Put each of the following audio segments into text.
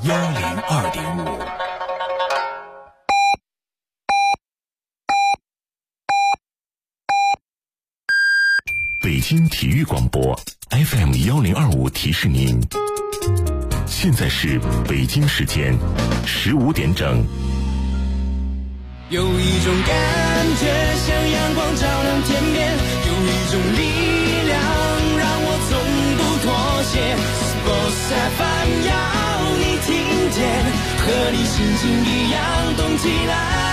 102.5。北京体育广播 FM 1025提示您，现在是北京时间15点整。 有一种感觉像阳光照亮天边，有一种力量让我从不妥协。Sports FM 要你听见，和你心情一样动起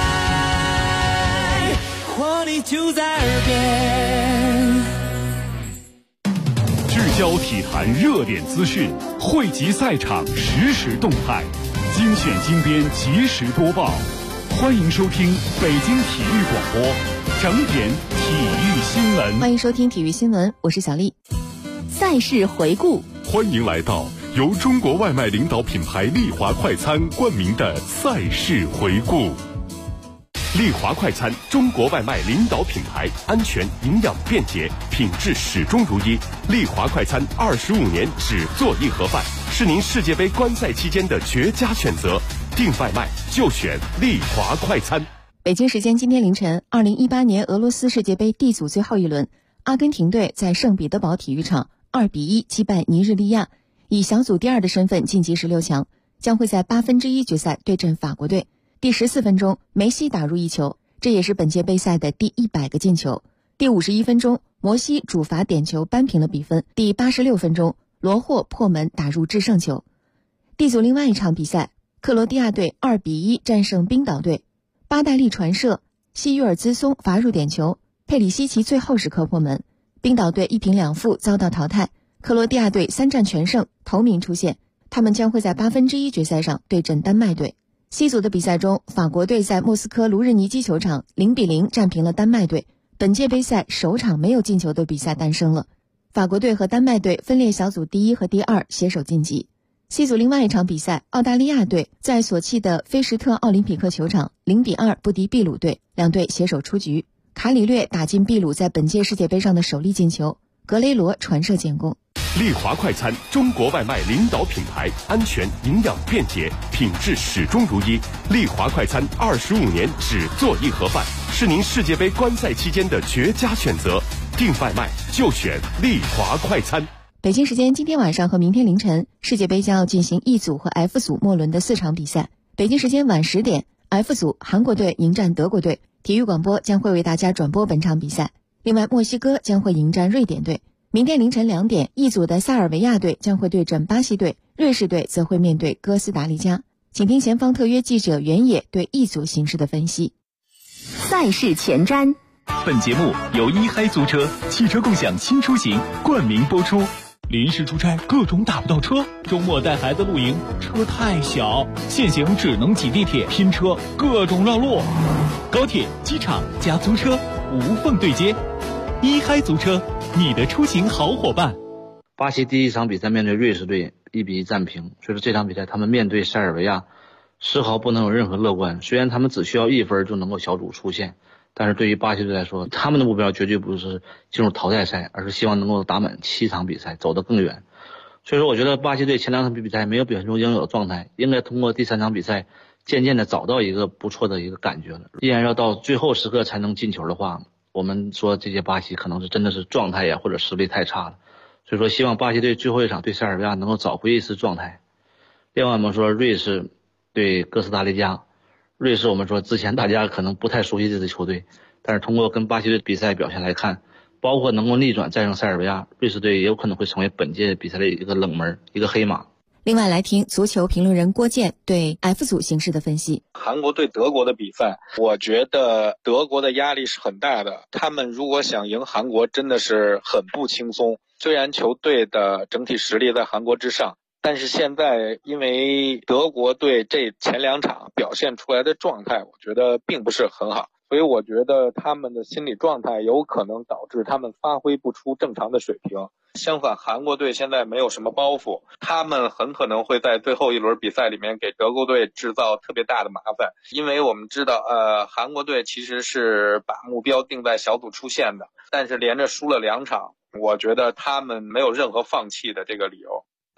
来，活力就在耳边。 聚焦体坛热点资讯，汇集赛场实时动态，精选精编及时播报。欢迎收听北京体育广播，整点体育新闻。 欢迎收听体育新闻，我是小丽。赛事回顾， 欢迎来到由中国外卖领导品牌丽华快餐冠名的赛事回顾。丽华快餐，中国外卖领导品牌，安全、营养、便捷，品质始终如一。丽华快餐25年只做一盒饭，是您世界杯观赛期间的绝佳选择。订外卖就选丽华快餐。 北京时间今天凌晨，2018年俄罗斯世界杯 D 组最后一轮，阿根廷队在圣彼得堡体育场2-1击败尼日利亚，以小组第2的身份晋级16强，将会在1/8决赛对阵法国队。第14分钟，梅西打入一球，这也是本届杯赛的第100个进球。第51分钟，摩西主罚点球扳平了比分。第86分钟，罗霍破门打入制胜球。D 组另外一场比赛，克罗地亚队2-1战胜冰岛队，巴戴利传射，西约尔兹松罚入点球，佩里西奇最后时刻破门。冰岛队1平2负遭到淘汰，克罗地亚队3战全胜，头名出现，他们将会在1/8决赛上对阵丹麦队。C 组的比赛中，法国队在莫斯科卢日尼基球场0-0战平了丹麦队，本届杯赛首场没有进球的比赛诞生了。法国队和丹麦队分列小组第1和第2，携手晋级。C 组另外一场比赛，澳大利亚队在索契的菲什特奥林匹克球场0-2不敌秘鲁队，两队携手出局。卡里略打进秘鲁在本届世界杯上的首粒进球，格雷罗传射建功。 丽华快餐，中国外卖领导品牌，安全、营养、便捷，品质始终如一。丽华快餐25年只做一盒饭，是您世界杯观赛期间的绝佳选择。订外卖就选丽华快餐。 北京时间今天晚上和明天凌晨，世界杯将要进行 E 组和 F 组末轮的4场比赛。北京时间晚10点 ，F 组韩国队迎战德国队，体育广播将会为大家转播本场比赛。另外，墨西哥将会迎战瑞典队。明天凌晨2点，E 组的塞尔维亚队将会对阵巴西队，瑞士队则会面对哥斯达黎加。请听前方特约记者袁野对 E 组形势的分析。 赛事前瞻， 本节目由一嗨租车汽车共享新出行冠名播出。临时出差各种打不到车，周末带孩子露营车太小，现行只能挤地铁拼车，各种绕路。高铁、机场加租车无缝对接，一嗨租车，你的出行好伙伴。 巴西第一场比赛面对瑞士队1-1战平，所以说这场比赛他们面对塞尔维亚丝毫不能有任何乐观。虽然他们只需要1分就能够小组出线，但是对于巴西队来说，他们的目标绝对不是进入淘汰赛，而是希望能够打满7场比赛，走得更远。所以说我觉得巴西队前2场比赛没有表现出应有的状态，应该通过第3场比赛渐渐的找到一个不错的一个感觉了。既然要到最后时刻才能进球的话，我们说这些巴西可能是真的是状态呀或者实力太差了。所以说希望巴西队最后一场对塞尔维亚能够找回一丝状态。另外我们说瑞士对哥斯达黎加，瑞士我们说之前大家可能不太熟悉这支球队，但是通过跟巴西队比赛表现来看，包括能够逆转战胜塞尔维亚，瑞士队也有可能会成为本届比赛的一个冷门，一个黑马。 另外来听足球评论人郭健对 F 组形势的分析。 韩国对德国的比赛，我觉得德国的压力是很大的，他们如果想赢韩国真的是很不轻松。虽然球队的整体实力在韩国之上，但是现在因为德国队这前2场表现出来的状态，我觉得并不是很好，所以我觉得他们的心理状态有可能导致他们发挥不出正常的水平。相反，韩国队现在没有什么包袱，他们很可能会在最后一轮比赛里面给德国队制造特别大的麻烦，因为我们知道韩国队其实是把目标定在小组出线的，但是连着输了2场，我觉得他们没有任何放弃的这个理由。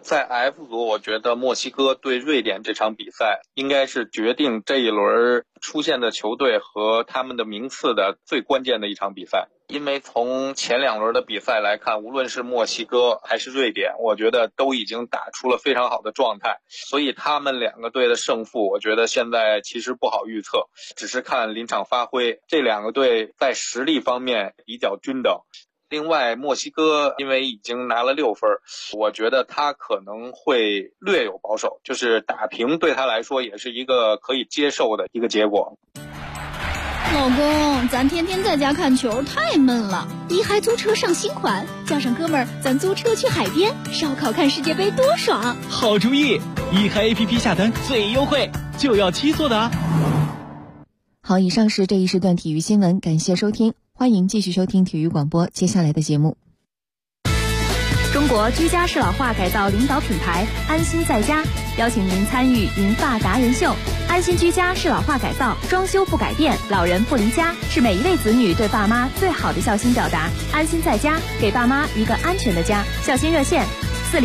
在 F 组，我觉得墨西哥对瑞典这场比赛应该是决定这一轮出现的球队和他们的名次的最关键的一场比赛。因为从前2轮的比赛来看，无论是墨西哥还是瑞典，我觉得都已经打出了非常好的状态，所以他们2个队的胜负，我觉得现在其实不好预测，只是看临场发挥。这2个队在实力方面比较均等。另外，墨西哥因为已经拿了6分，我觉得他可能会略有保守，就是打平对他来说也是一个可以接受的一个结果。 老公，咱天天在家看球太闷了，一嗨租车上新款，叫上哥们儿，咱租车去海边烧烤看世界杯多爽！ 好主意，一嗨 APP 下单最优惠，就要7座的啊！ 好，以上是这一时段体育新闻，感谢收听，欢迎继续收听体育广播接下来的节目。 中国居家适老化改造领导品牌安心在家邀请您参与银发达人秀。安心居家适老化改造，装修不改变，老人不离家，是每一位子女对爸妈最好的孝心表达。安心在家，给爸妈一个安全的家。孝心热线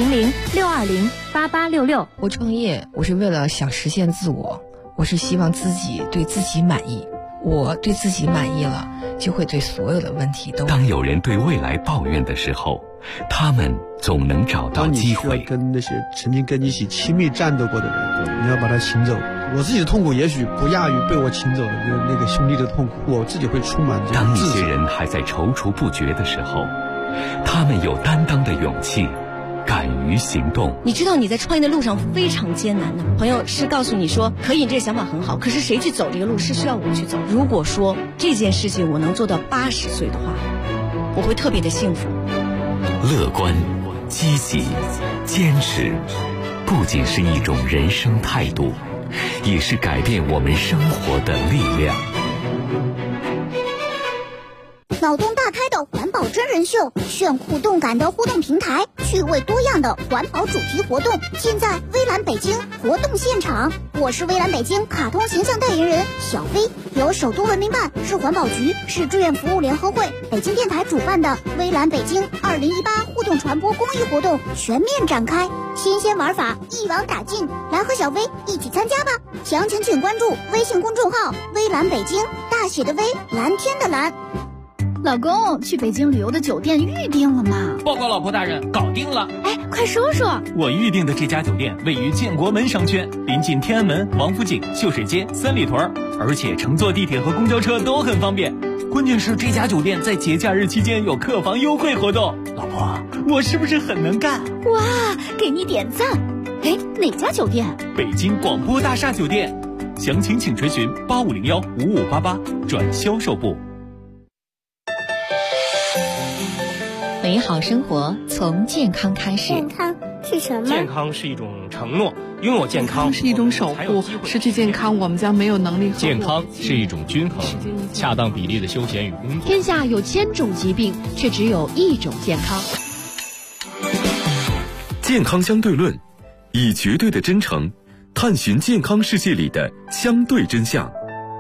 400-620-8866。 我创业，我是为了想实现自我，我是希望自己对自己满意。我对自己满意了，就会对所有的问题都。 当有人对未来抱怨的时候，他们总能找到机会。 当你需要跟那些曾经跟你一起亲密战斗过的人，你要把他请走。我自己的痛苦也许不亚于被我请走的那个兄弟的痛苦，我自己会充满这个。 当一些人还在踌躇不决的时候，他们有担当的勇气，敢于行动。 你知道你在创业的路上非常艰难的，朋友是告诉你说可以，这个想法很好，可是谁去走这个路是需要我去走。如果说这件事情我能做到80岁的话，我会特别的幸福。 乐观、积极、坚持，不仅是一种人生态度，也是改变我们生活的力量。 脑洞大开的环保真人秀，炫酷动感的互动平台，趣味多样的环保主题活动，尽在微蓝北京活动现场。我是微蓝北京卡通形象代言人小飞，由首都文明办、市环保局、市志愿服务联合会、北京电台主办的微蓝北京2018互动传播公益活动全面展开，新鲜玩法一网打尽，来和小飞一起参加吧！详情请关注微信公众号微蓝北京，大写的微，蓝天的蓝。 老公，去北京旅游的酒店预定了吗？ 报告老婆大人，搞定了。 哎，快说说。 我预定的这家酒店位于建国门商圈，临近天安门、王府井、秀水街、三里屯，而且乘坐地铁和公交车都很方便。关键是这家酒店在节假日期间有客房优惠活动。老婆，我是不是很能干？ 哇，给你点赞。哎，哪家酒店？ 北京广播大厦酒店。详情请垂询8501-5588转销售部。 美好生活从健康开始。 健康是什么？ 健康是一种承诺，拥有健康是一种守护，失去健康我们将没有能力。 健康是一种均衡，恰当比例的休闲与工作。 天下有1000种疾病，却只有1种健康。 健康相对论，以绝对的真诚探寻健康世界里的相对真相。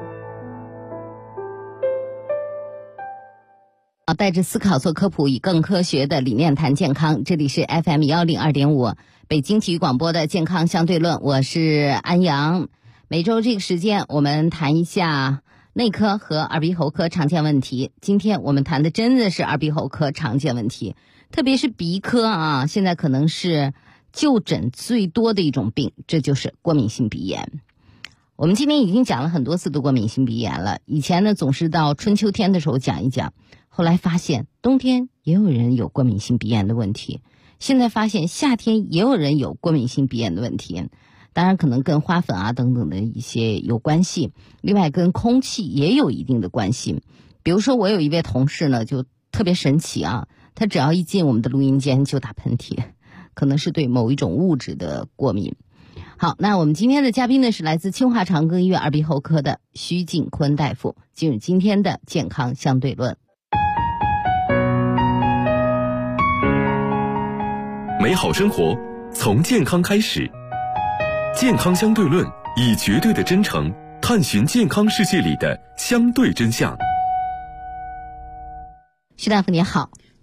带着思考做科普，以更科学的理念谈健康。这里是 FM 102.5北京体育广播的健康相对论，我是安阳。每周这个时间我们谈一下内科和耳鼻喉科常见问题。今天我们谈的真的是耳鼻喉科常见问题，特别是鼻科啊，现在可能是就诊最多的一种病，这就是过敏性鼻炎。我们今天已经讲了很多次的过敏性鼻炎了，以前呢总是到春秋天的时候讲一讲，后来发现冬天也有人有过敏性鼻炎的问题，现在发现夏天也有人有过敏性鼻炎的问题。当然可能跟花粉啊等等的一些有关系，另外跟空气也有一定的关系。比如说我有一位同事呢就特别神奇啊，他只要一进我们的录音间就打喷嚏，可能是对某一种物质的过敏。好，那我们今天的嘉宾呢是来自清华长庚医院耳鼻喉科的徐景坤大夫，进入今天的健康相对论。 美好生活从健康开始，健康相对论，以绝对的真诚探寻健康世界里的相对真相。 徐大夫你好。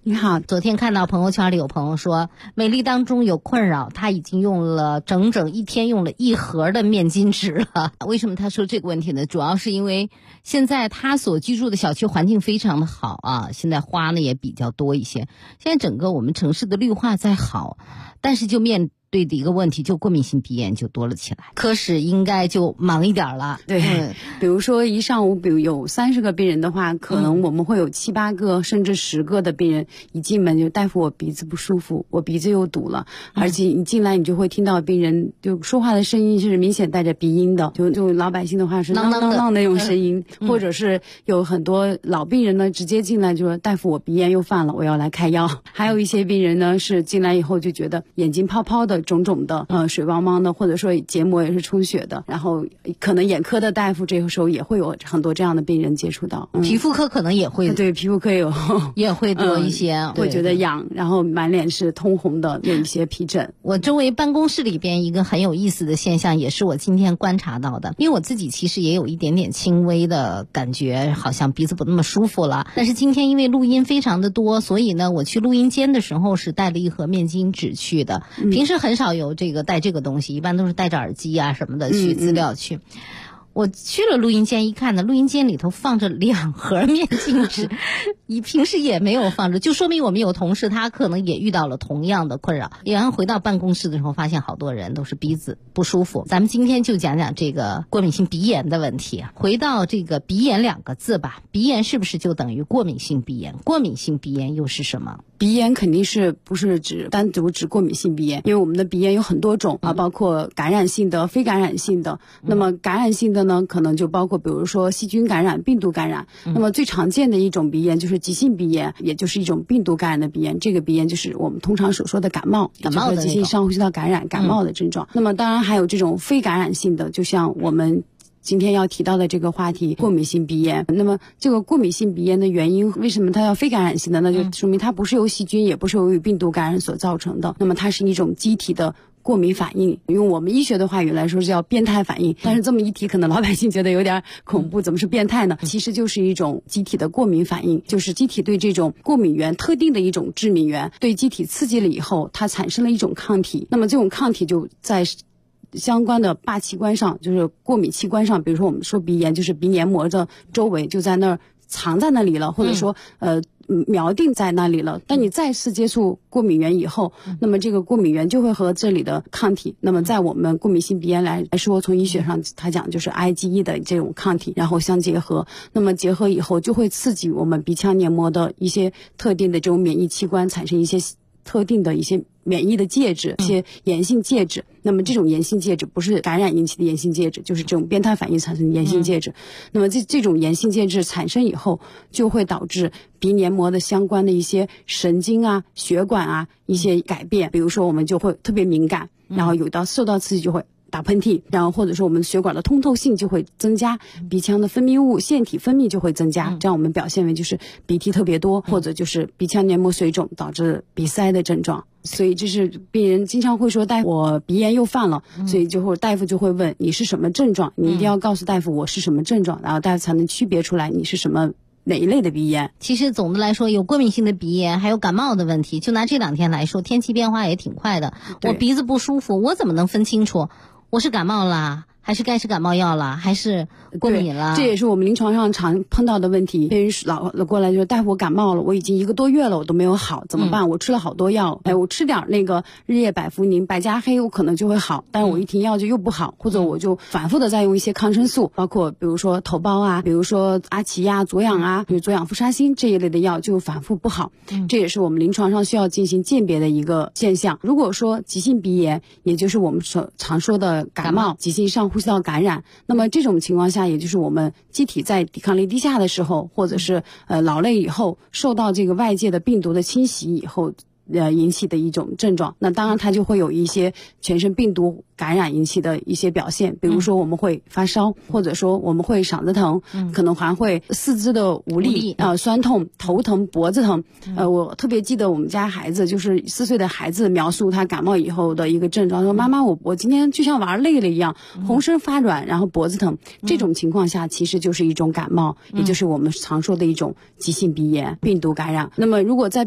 你好， 昨天看到朋友圈里有朋友说，美丽当中有困扰，他已经用了整整1天用了1盒的面巾纸了。为什么他说这个问题呢？主要是因为现在他所居住的小区环境非常的好啊，现在花呢也比较多一些。现在整个我们城市的绿化在好，但是就面对的一个问题，就过敏性鼻炎就多了起来。科室应该就忙一点了。 对，比如说一上午，比如有30个病人的话，可能我们会有7、8个甚至10个的病人一进门就大夫我鼻子不舒服，我鼻子又堵了，而且你进来你就会听到病人就说话的声音是明显带着鼻音的，就老百姓的话是囔囔囔那种声音，或者是有很多老病人呢直接进来就说大夫我鼻炎又犯了，我要来开药。还有一些病人呢是进来以后就觉得眼睛泡泡的肿肿的水汪汪的，或者说结膜也是充血的，然后可能眼科的大夫这个时候也会有很多这样的病人接触到。 皮肤科可能也会， 对，皮肤科也会多一些， 会觉得痒，然后满脸是通红的，有一些皮疹。 我周围办公室里边一个很有意思的现象，也是我今天观察到的，因为我自己其实也有一点点轻微的感觉，好像鼻子不那么舒服了，但是今天因为录音非常的多，所以呢我去录音间的时候是带了1盒面巾纸去的，平时很少有带这个东西，一般都是带着耳机啊什么的去资料去。我去了录音间一看呢，录音间里头放着2盒面巾纸，你平时也没有放着，就说明我们有同事他可能也遇到了同样的困扰。然后回到办公室的时候，发现好多人都是鼻子不舒服。咱们今天就讲讲这个过敏性鼻炎的问题。回到这个鼻炎2个字吧，鼻炎是不是就等于过敏性鼻炎？过敏性鼻炎又是什么？ 鼻炎肯定是不是单独指过敏性鼻炎，因为我们的鼻炎有很多种啊，包括感染性的、非感染性的。那么感染性的呢，可能就包括比如说细菌感染、病毒感染。那么最常见的一种鼻炎就是急性鼻炎，也就是一种病毒感染的鼻炎。这个鼻炎就是我们通常所说的感冒的急性上呼吸道感染、感冒的症状。那么当然还有这种非感染性的，就像我们今天要提到的这个话题，过敏性鼻炎。那么这个过敏性鼻炎的原因，为什么它要非感染性的？那就说明它不是由细菌，也不是由于病毒感染所造成的。那么它是一种机体的过敏反应，用我们医学的话语来说是叫变态反应。但是这么一提，可能老百姓觉得有点恐怖，怎么是变态呢？其实就是一种机体的过敏反应，就是机体对这种过敏源特定的一种致敏源对机体刺激了以后，它产生了一种抗体。那么这种抗体就在相关的靶器官上，就是过敏器官上，比如说我们说鼻炎，就是鼻黏膜的周围就在那儿藏在那里了，或者说锚定在那里了。但你再次接触过敏源以后，那么这个过敏源就会和这里的抗体，那么在我们过敏性鼻炎来说，从医学上它讲就是 IgE 的这种抗体，然后相结合，那么结合以后就会刺激我们鼻腔黏膜的一些特定的这种免疫器官产生一些特定的一些免疫的介质，一些炎性介质。那么这种炎性介质不是感染引起的炎性介质，就是这种变态反应产生的炎性介质。那么这种炎性介质产生以后，就会导致鼻黏膜的相关的一些神经啊、血管啊一些改变。比如说我们就会特别敏感，然后受到刺激就会打喷嚏，然后或者说我们血管的通透性就会增加，鼻腔的分泌物腺体分泌就会增加，这样我们表现为就是鼻涕特别多，或者就是鼻腔黏膜水肿导致鼻塞的症状。所以这是病人经常会说大夫我鼻炎又犯了，所以大夫就会问你是什么症状，你一定要告诉大夫我是什么症状，然后大夫才能区别出来你是哪一类的鼻炎。 其实总的来说，有过敏性的鼻炎还有感冒的问题，就拿这2天来说，天气变化也挺快的，我鼻子不舒服，我怎么能分清楚我是感冒了还是该吃感冒药了，还是过敏了？ 这也是我们临床上常碰到的问题。别人老过来就说大夫我感冒了，我已经1个多月了，我都没有好，怎么办？我吃了好多药，我吃点那个日夜百服宁、百家黑，我可能就会好，但是我一停药就又不好，或者我就反复的在用一些抗生素，包括比如说头孢啊，比如说阿奇呀、左氧啊，比如左氧氟沙星这一类的药就反复不好。这也是我们临床上需要进行鉴别的一个现象。如果说急性鼻炎，也就是我们常说的感冒、急性上呼吸道感染，那么这种情况下，也就是我们机体在抵抗力低下的时候，或者是劳累以后，受到这个外界的病毒的侵袭以后引起的一种症状。那当然它就会有一些全身病毒感染引起的一些表现，比如说我们会发烧，或者说我们会嗓子疼，可能还会四肢的无力酸痛、头疼、脖子疼。我特别记得我们家孩子，就是4岁的孩子描述他感冒以后的一个症状，说妈妈我今天就像玩累了一样，浑身发软，然后脖子疼。这种情况下其实就是一种感冒，也就是我们常说的一种急性鼻炎、病毒感染。那么如果在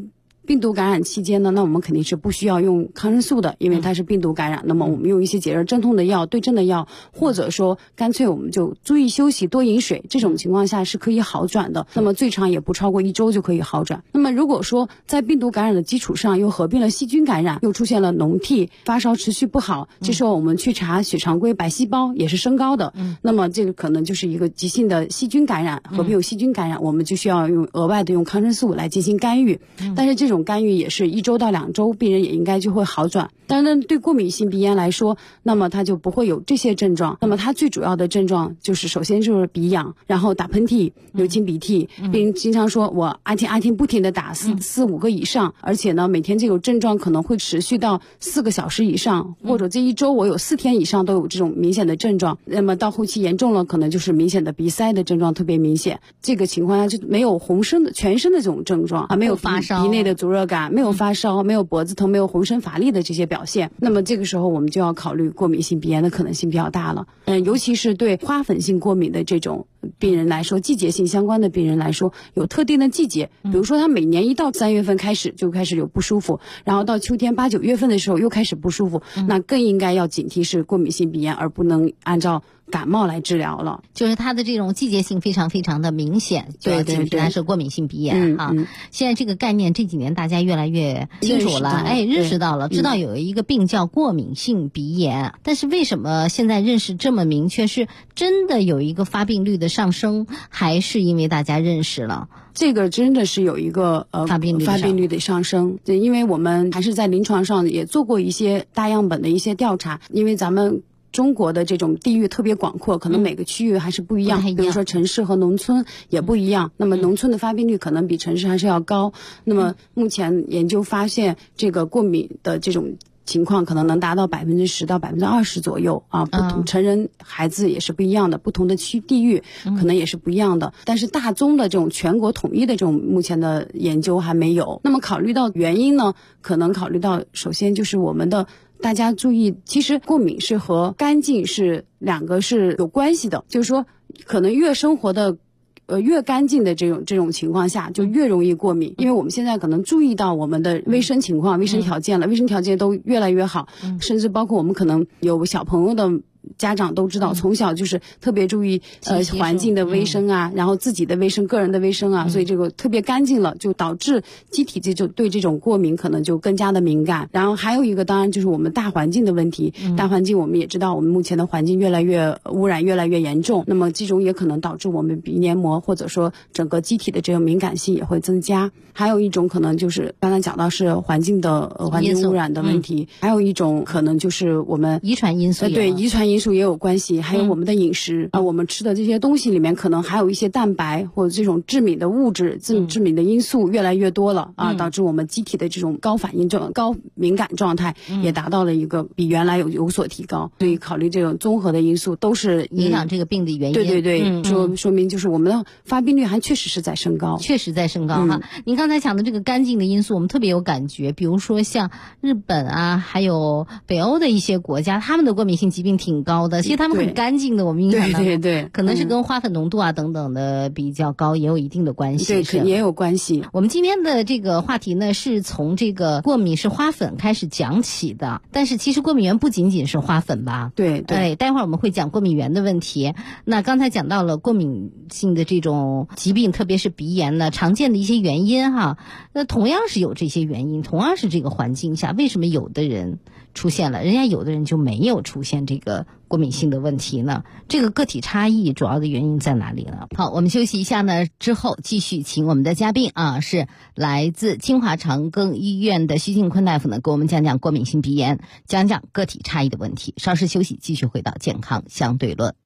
病毒感染期间呢，那我们肯定是不需要用抗生素的，因为它是病毒感染。那么我们用一些解热镇痛的药、对症的药，或者说干脆我们就注意休息、多饮水，这种情况下是可以好转的。那么最长也不超过1周就可以好转。那么如果说在病毒感染的基础上又合并了细菌感染，又出现了脓涕、发烧持续不好，这时候我们去查血常规白细胞也是升高的，那么这个可能就是一个急性的细菌感染，合并有细菌感染，我们就需要额外的用抗生素来进行干预。但是这种干预也是1周到2周，病人也应该就会好转。当然对过敏性鼻炎来说，那么它就不会有这些症状。那么它最主要的症状就是首先就是鼻痒，然后打喷嚏、流清鼻涕，病人经常说我阿天不停的打4-5个以上，而且呢每天这种症状可能会持续到4个小时以上，或者这1周我有4天以上都有这种明显的症状。那么到后期严重了，可能就是明显的鼻塞的症状特别明显。这个情况下就没有全身的这种症状啊，没有发烧、鼻内的灼热感，没有发烧，没有脖子疼，没有浑身乏力的这些表现。那么这个时候我们就要考虑过敏性鼻炎的可能性比较大了。尤其是对花粉性过敏的这种病人来说，季节性相关的病人来说，有特定的季节，比如说他每年一到3月份就开始有不舒服，然后到秋天8、9月份的时候又开始不舒服，那更应该要警惕是过敏性鼻炎，而不能按照感冒来治疗了。 就是它的这种季节性非常非常的明显，对对对，它是过敏性鼻炎啊。现在这个概念这几年大家越来越清楚了，认识到了，知道有一个病叫过敏性鼻炎，但是为什么现在认识这么明确？是真的有一个发病率的上升，还是因为大家认识了？ 这个真的是有一个发病率的上升，对，因为我们还是在临床上也做过一些大样本的一些调查，因为咱们中国的这种地域特别广阔，可能每个区域还是不一样，比如说城市和农村也不一样，那么农村的发病率可能比城市还是要高。那么目前研究发现，这个过敏的这种情况可能能达到10%到20%左右啊，不同成人孩子也是不一样的，不同的地域可能也是不一样的，但是大宗的这种全国统一的这种目前的研究还没有。那么考虑到原因呢，可能考虑到首先就是我们的大家注意，其实过敏是和干净是两个是有关系的，就是说可能越生活的越干净的这种情况下就越容易过敏，因为我们现在可能注意到我们的卫生情况、卫生条件了，卫生条件都越来越好，甚至包括我们可能有小朋友的家长都知道，从小就是特别注意环境的卫生啊，然后自己的卫生、个人的卫生啊，所以这个特别干净了，就导致机体对这种过敏可能就更加的敏感。然后还有一个当然就是我们大环境的问题，大环境我们也知道，我们目前的环境越来越污染越来越严重，那么这种也可能导致我们鼻黏膜或者说整个机体的这种敏感性也会增加。还有一种可能就是刚才讲到是环境污染的问题，还有一种可能就是我们遗传因素， 对，遗传因素也有关系，还有我们的饮食我们吃的这些东西里面可能还有一些蛋白或者这种致敏的物质、致敏的因素越来越多了导致我们机体的这种高敏感状态也达到了一个比原来有所提高，所以考虑这种综合的因素都是影响这个病的原因。 对对对，说明就是我们的发病率还确实是在升高， 确实在升高哈。您刚才讲的这个干净的因素，我们特别有感觉，比如说像日本啊，还有北欧的一些国家，他们的过敏性疾病挺高的，其实他们很干净的，我们印象当中对， 可能是跟花粉浓度啊等等的比较高也有一定的关系， 对，也有关系。 我们今天的这个话题呢，是从这个过敏是花粉开始讲起的，但是其实过敏源不仅仅是花粉吧？ 对， 待会儿我们会讲过敏源的问题。那刚才讲到了过敏性的这种疾病，特别是鼻炎呢，常见的一些原因哈，那同样是有这些原因，同样是这个环境下，为什么有的人出现了，人家有的人就没有出现这个过敏性的问题呢？这个个体差异主要的原因在哪里呢？好，我们休息一下呢，之后继续请我们的嘉宾是来自清华长庚医院的徐静坤大夫呢，给我们讲讲过敏性鼻炎，讲讲个体差异的问题。稍事休息，继续回到健康相对论。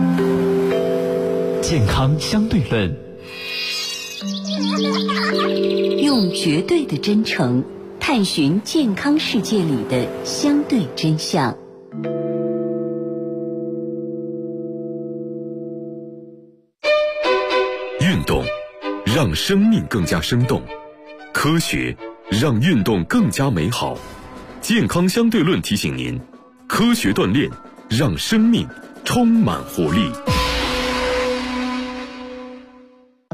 健康相对论， 用绝对的真诚探寻健康世界里的相对真相。 运动让生命更加生动，科学让运动更加美好。健康相对论提醒您，科学锻炼让生命充满活力。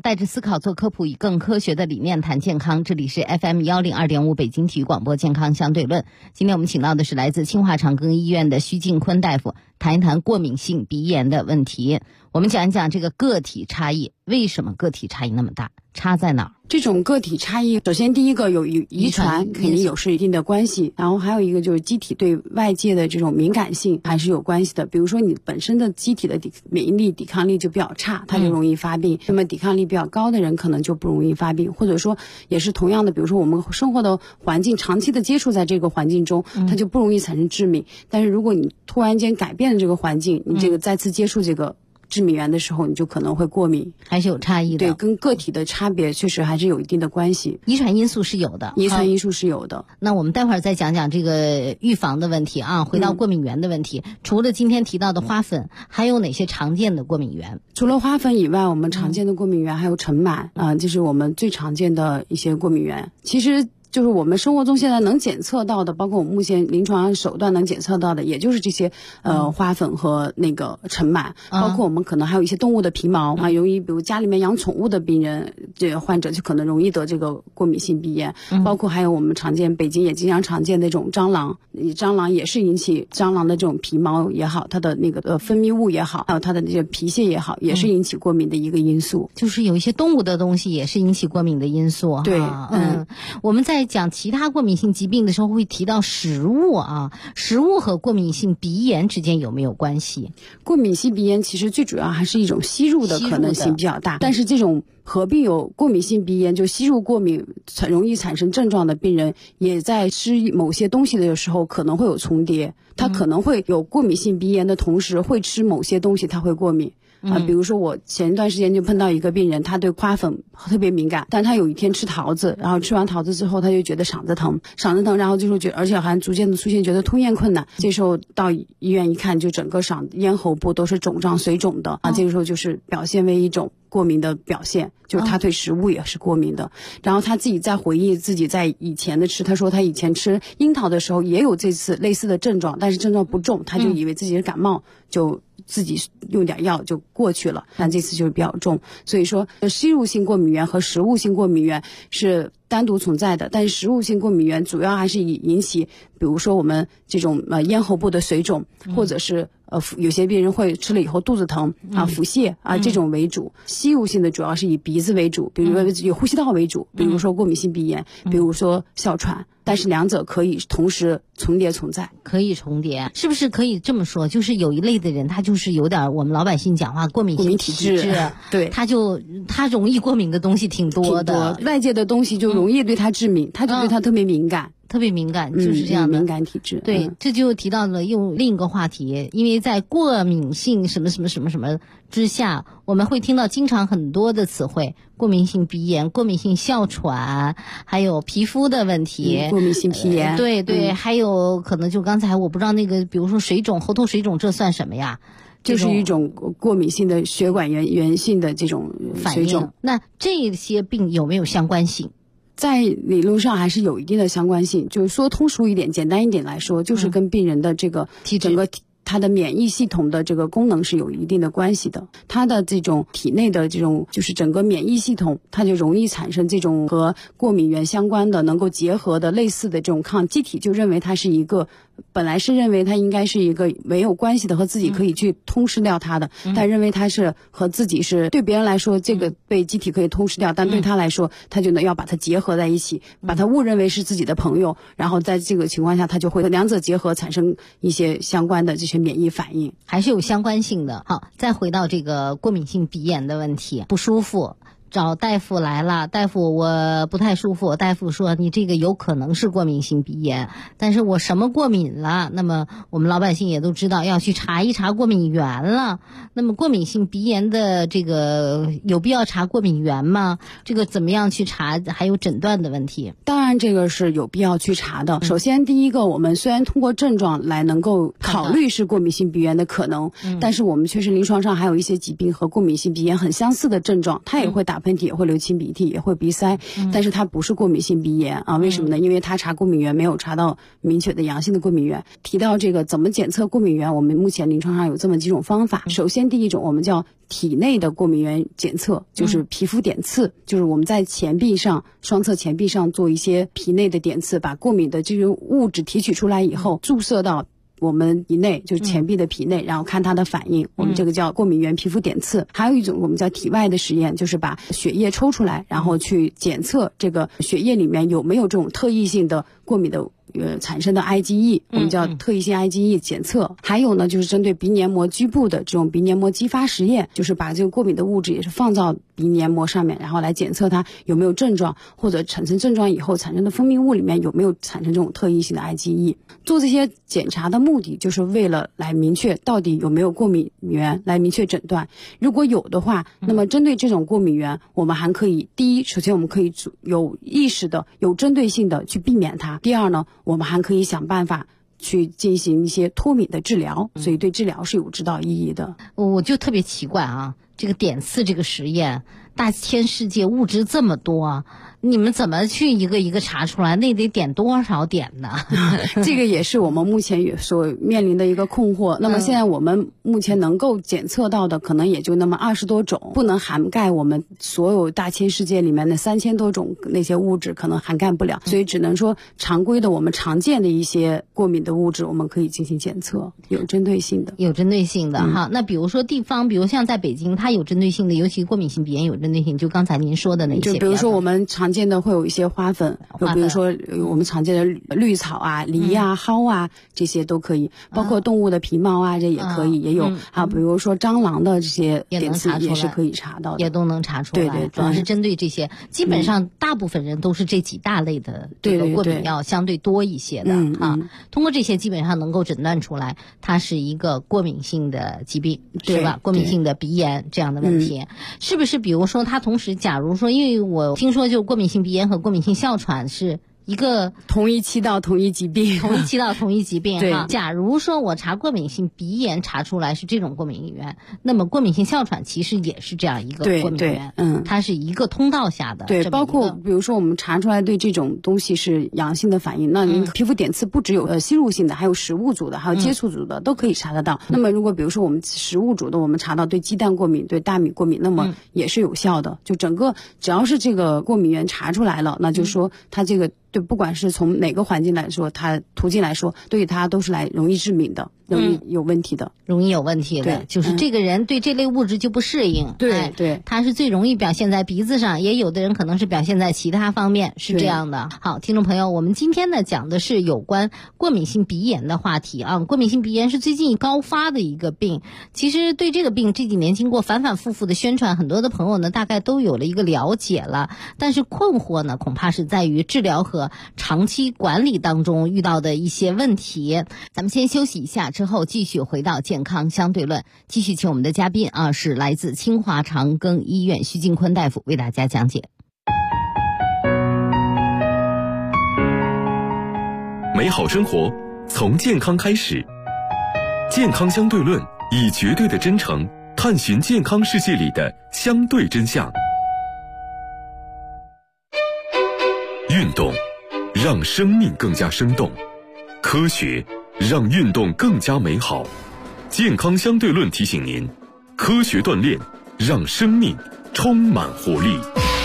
带着思考做科普，以更科学的理念谈健康。这里是 FM102.5 北京体育广播健康相对论。今天我们请到的是来自清华长庚医院的徐静坤大夫，谈一谈过敏性鼻炎的问题。我们讲一讲这个个体差异，为什么个体差异那么大？差在哪儿？ 这种个体差异，首先第一个有遗传，肯定有是一定的关系，然后还有一个就是机体对外界的这种敏感性还是有关系的。比如说你本身的机体的免疫力、抵抗力就比较差，它就容易发病。那么抵抗力比较高的人可能就不容易发病，或者说也是同样的，比如说我们生活的环境长期的接触在这个环境中，它就不容易产生致敏。但是如果你突然间改变了这个环境，你这个再次接触这个致敏源的时候，你就可能会过敏， 还是有差异的。 对，跟个体的差别确实还是有一定的关系。 遗传因素是有的， 遗传因素是有的。 那我们待会儿再讲讲这个预防的问题啊。回到过敏源的问题，除了今天提到的花粉，还有哪些常见的过敏源？ 除了花粉以外，我们常见的过敏源还有尘螨就是我们最常见的一些过敏源。其实就是我们生活中现在能检测到的，包括我们目前临床上手段能检测到的，也就是这些花粉和那个尘螨，包括我们可能还有一些动物的皮毛容易，比如家里面养宠物的病人，这个患者就可能容易得这个过敏性鼻炎。包括还有我们北京也经常常见的这种蟑螂，蟑螂也是引起蟑螂的这种皮毛也好，它的那个分泌物也好，还有它的那些皮屑也好，也是引起过敏的一个因素。 就是有一些动物的东西也是引起过敏的因素。 对， 我们在讲其他过敏性疾病的时候会提到食物啊，食物和过敏性鼻炎之间有没有关系？ 过敏性鼻炎其实最主要还是一种吸入的可能性比较大，但是这种合并有过敏性鼻炎，就吸入过敏容易产生症状的病人，也在吃某些东西的时候可能会有重叠，他可能会有过敏性鼻炎的同时会吃某些东西，他会过敏。比如说我前一段时间就碰到一个病人，他对花粉特别敏感，但他有一天吃桃子，然后吃完桃子之后他就觉得嗓子疼，然后就是而且还逐渐的出现觉得吞咽困难。这时候到医院一看，就整个咽喉部都是肿胀水肿的这个时候就是表现为一种过敏的表现，就是他对食物也是过敏的。然后他自己在回忆自己在以前的他说他以前吃樱桃的时候也有这次类似的症状，但是症状不重，他就以为自己是感冒，就自己用点药就过去了，但这次就是比较重。所以说吸入性过敏源和食物性过敏源是单独存在的，但是食物性过敏源主要还是以引起比如说我们这种咽喉部的水肿，或者是有些病人会吃了以后肚子疼腹泻这种为主。吸入性的主要是以鼻子为主，比如说以呼吸道为主，比如说过敏性鼻炎，比如说哮喘，但是两者可以同时重叠存在。 可以重叠，是不是可以这么说？就是有一类的人，他就是有点我们老百姓讲话过敏性体质， 对， 他容易过敏的东西挺多的， 外界的东西就容易对他致敏，他就对他特别敏感。 特别敏感，就是这样的敏感体质。 对，这就提到了又另一个话题，因为在过敏性什么什么什么什么之下，我们会听到经常很多的词汇，过敏性鼻炎、过敏性哮喘，还有皮肤的问题， 过敏性皮炎， 对，还有可能就刚才我不知道那个，比如说水肿、喉头水肿，这算什么呀？ 就是一种过敏性的血管源性的这种水肿。 那这些病有没有相关性？ 在理论上还是有一定的相关性，就是说通俗一点、简单一点来说，就是跟病人的这个整个他的免疫系统的这个功能是有一定的关系的。他的这种体内的这种就是整个免疫系统，它就容易产生这种和过敏源相关的能够结合的类似的这种抗机体，就认为它是一个本来是认为它应该是一个没有关系的，和自己可以去通吃掉它的，但认为它是和自己是对别人来说这个被机体可以通吃掉，但对他来说他就能要把它结合在一起，把它误认为是自己的朋友，然后在这个情况下他就会两者结合产生一些相关的这些免疫反应， 还是有相关性的。好，再回到这个过敏性鼻炎的问题，不舒服找大夫来了，大夫我不太舒服，大夫说你这个有可能是过敏性鼻炎，但是我什么过敏了？那么我们老百姓也都知道要去查一查过敏源了。那么过敏性鼻炎的这个有必要查过敏源吗？这个怎么样去查？还有诊断的问题。 当然这个是有必要去查的。首先第一个，我们虽然通过症状来能够考虑是过敏性鼻炎的可能，但是我们确实临床上还有一些疾病和过敏性鼻炎很相似的症状，它也会打喷嚏，也会流清鼻涕，也会鼻塞，但是它不是过敏性鼻炎啊。为什么呢？因为它查过敏源没有查到明确的阳性的过敏源。提到这个怎么检测过敏源，我们目前临床上有这么几种方法。首先第一种我们叫体内的过敏源检测，就是皮肤点刺，就是我们在前臂上双侧前臂上做一些皮内的点刺，把过敏的这种物质提取出来以后，注射到我们体内，就是前臂的皮内，然后看它的反应，我们这个叫过敏原皮肤点刺。还有一种我们叫体外的实验，就是把血液抽出来，然后去检测这个血液里面有没有这种特异性的过敏的产生的 IgE， 我们叫特异性 IgE 检测。还有呢，就是针对鼻黏膜局部的这种鼻黏膜激发实验，就是把这个过敏的物质也是放到鼻黏膜上面，然后来检测它有没有症状，或者产生症状以后产生的分泌物里面有没有产生这种特异性的 IgE。做这些检查的目的就是为了来明确到底有没有过敏源，来明确诊断。如果有的话，那么针对这种过敏源，我们还可以第一，首先我们可以有意识的、有针对性的去避免它；第二呢，我们还可以想办法去进行一些脱敏的治疗，所以对治疗是有指导意义的。 我就特别奇怪啊，这个点刺这个实验，大千世界物质这么多，你们怎么去一个一个查出来？那得点多少点呢？ 这个也是我们目前所面临的一个困惑。那么现在我们目前能够检测到的可能也就那么20多种，不能涵盖我们所有大千世界里面的3000多种那些物质，可能涵盖不了，所以只能说常规的我们常见的一些过敏的物质我们可以进行检测，有针对性的。 有针对性的哈。那比如说地方，比如像在北京，它有针对性的，尤其过敏性鼻炎有针对性，就刚才您说的那些。 就比如说我们常见的会有一些花粉，就比如说我们常见的绿草啊、梨啊、蒿啊，这些都可以，包括动物的皮毛啊，这也可以，也有。还有比如说蟑螂的这些点刺也是可以查到的， 也都能查出来。对，主要是针对这些，基本上大部分人都是这几大类的这个过敏要相对多一些的啊。通过这些基本上能够诊断出来，它是一个过敏性的疾病，是吧？过敏性的鼻炎这样的问题，是不是？比如说它同时，假如说，因为我听说就过敏性鼻炎和过敏性哮喘是一个同一期到同一疾病， 哈。假如说我查过敏性鼻炎查出来是这种过敏源，那么过敏性哮喘其实也是这样一个过敏源，它是一个通道下的。 对，包括比如说我们查出来对这种东西是阳性的反应，那您皮肤点刺不只有吸入性的，还有食物组的，还有接触组的，都可以查得到。那么如果比如说我们食物组的，我们查到对鸡蛋过敏、对大米过敏，那么也是有效的。就整个只要是这个过敏源查出来了，那就说它这个对，不管是从哪个环境来说，它途径来说，对于它都是来容易致敏的，容易有问题的， 就是这个人对这类物质就不适应。 对， 它是最容易表现在鼻子上，也有的人可能是表现在其他方面，是这样的。好，听众朋友，我们今天呢讲的是有关过敏性鼻炎的话题啊。过敏性鼻炎是最近高发的一个病，其实对这个病这几年经过反反复复的宣传，很多的朋友呢大概都有了一个了解了，但是困惑呢恐怕是在于治疗和长期管理当中遇到的一些问题。咱们先休息一下，之后继续回到健康相对论，继续请我们的嘉宾啊，是来自清华长庚医院徐静坤大夫为大家讲解。 美好生活从健康开始，健康相对论以绝对的真诚探寻健康世界里的相对真相。运动让生命更加生动，科学让运动更加美好。健康相对论提醒您，科学锻炼让生命充满活力。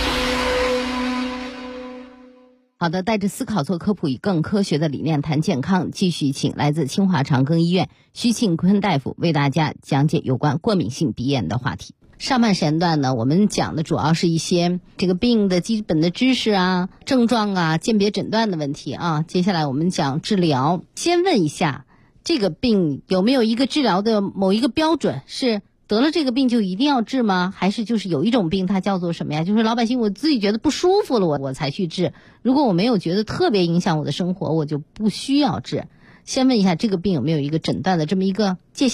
好的，带着思考做科普，以更科学的理念谈健康，继续请来自清华长庚医院徐庆坤大夫为大家讲解有关过敏性鼻炎的话题。上半时间段呢，我们讲的主要是一些这个病的基本的知识啊、症状啊、鉴别诊断的问题啊。接下来我们讲治疗。先问一下，这个病有没有一个治疗的某一个标准，是得了这个病就一定要治吗？还是就是有一种病它叫做什么呀？就是老百姓我自己觉得不舒服了我才去治，如果我没有觉得特别影响我的生活，我就不需要治。先问一下，这个病有没有一个诊断的这么一个界限？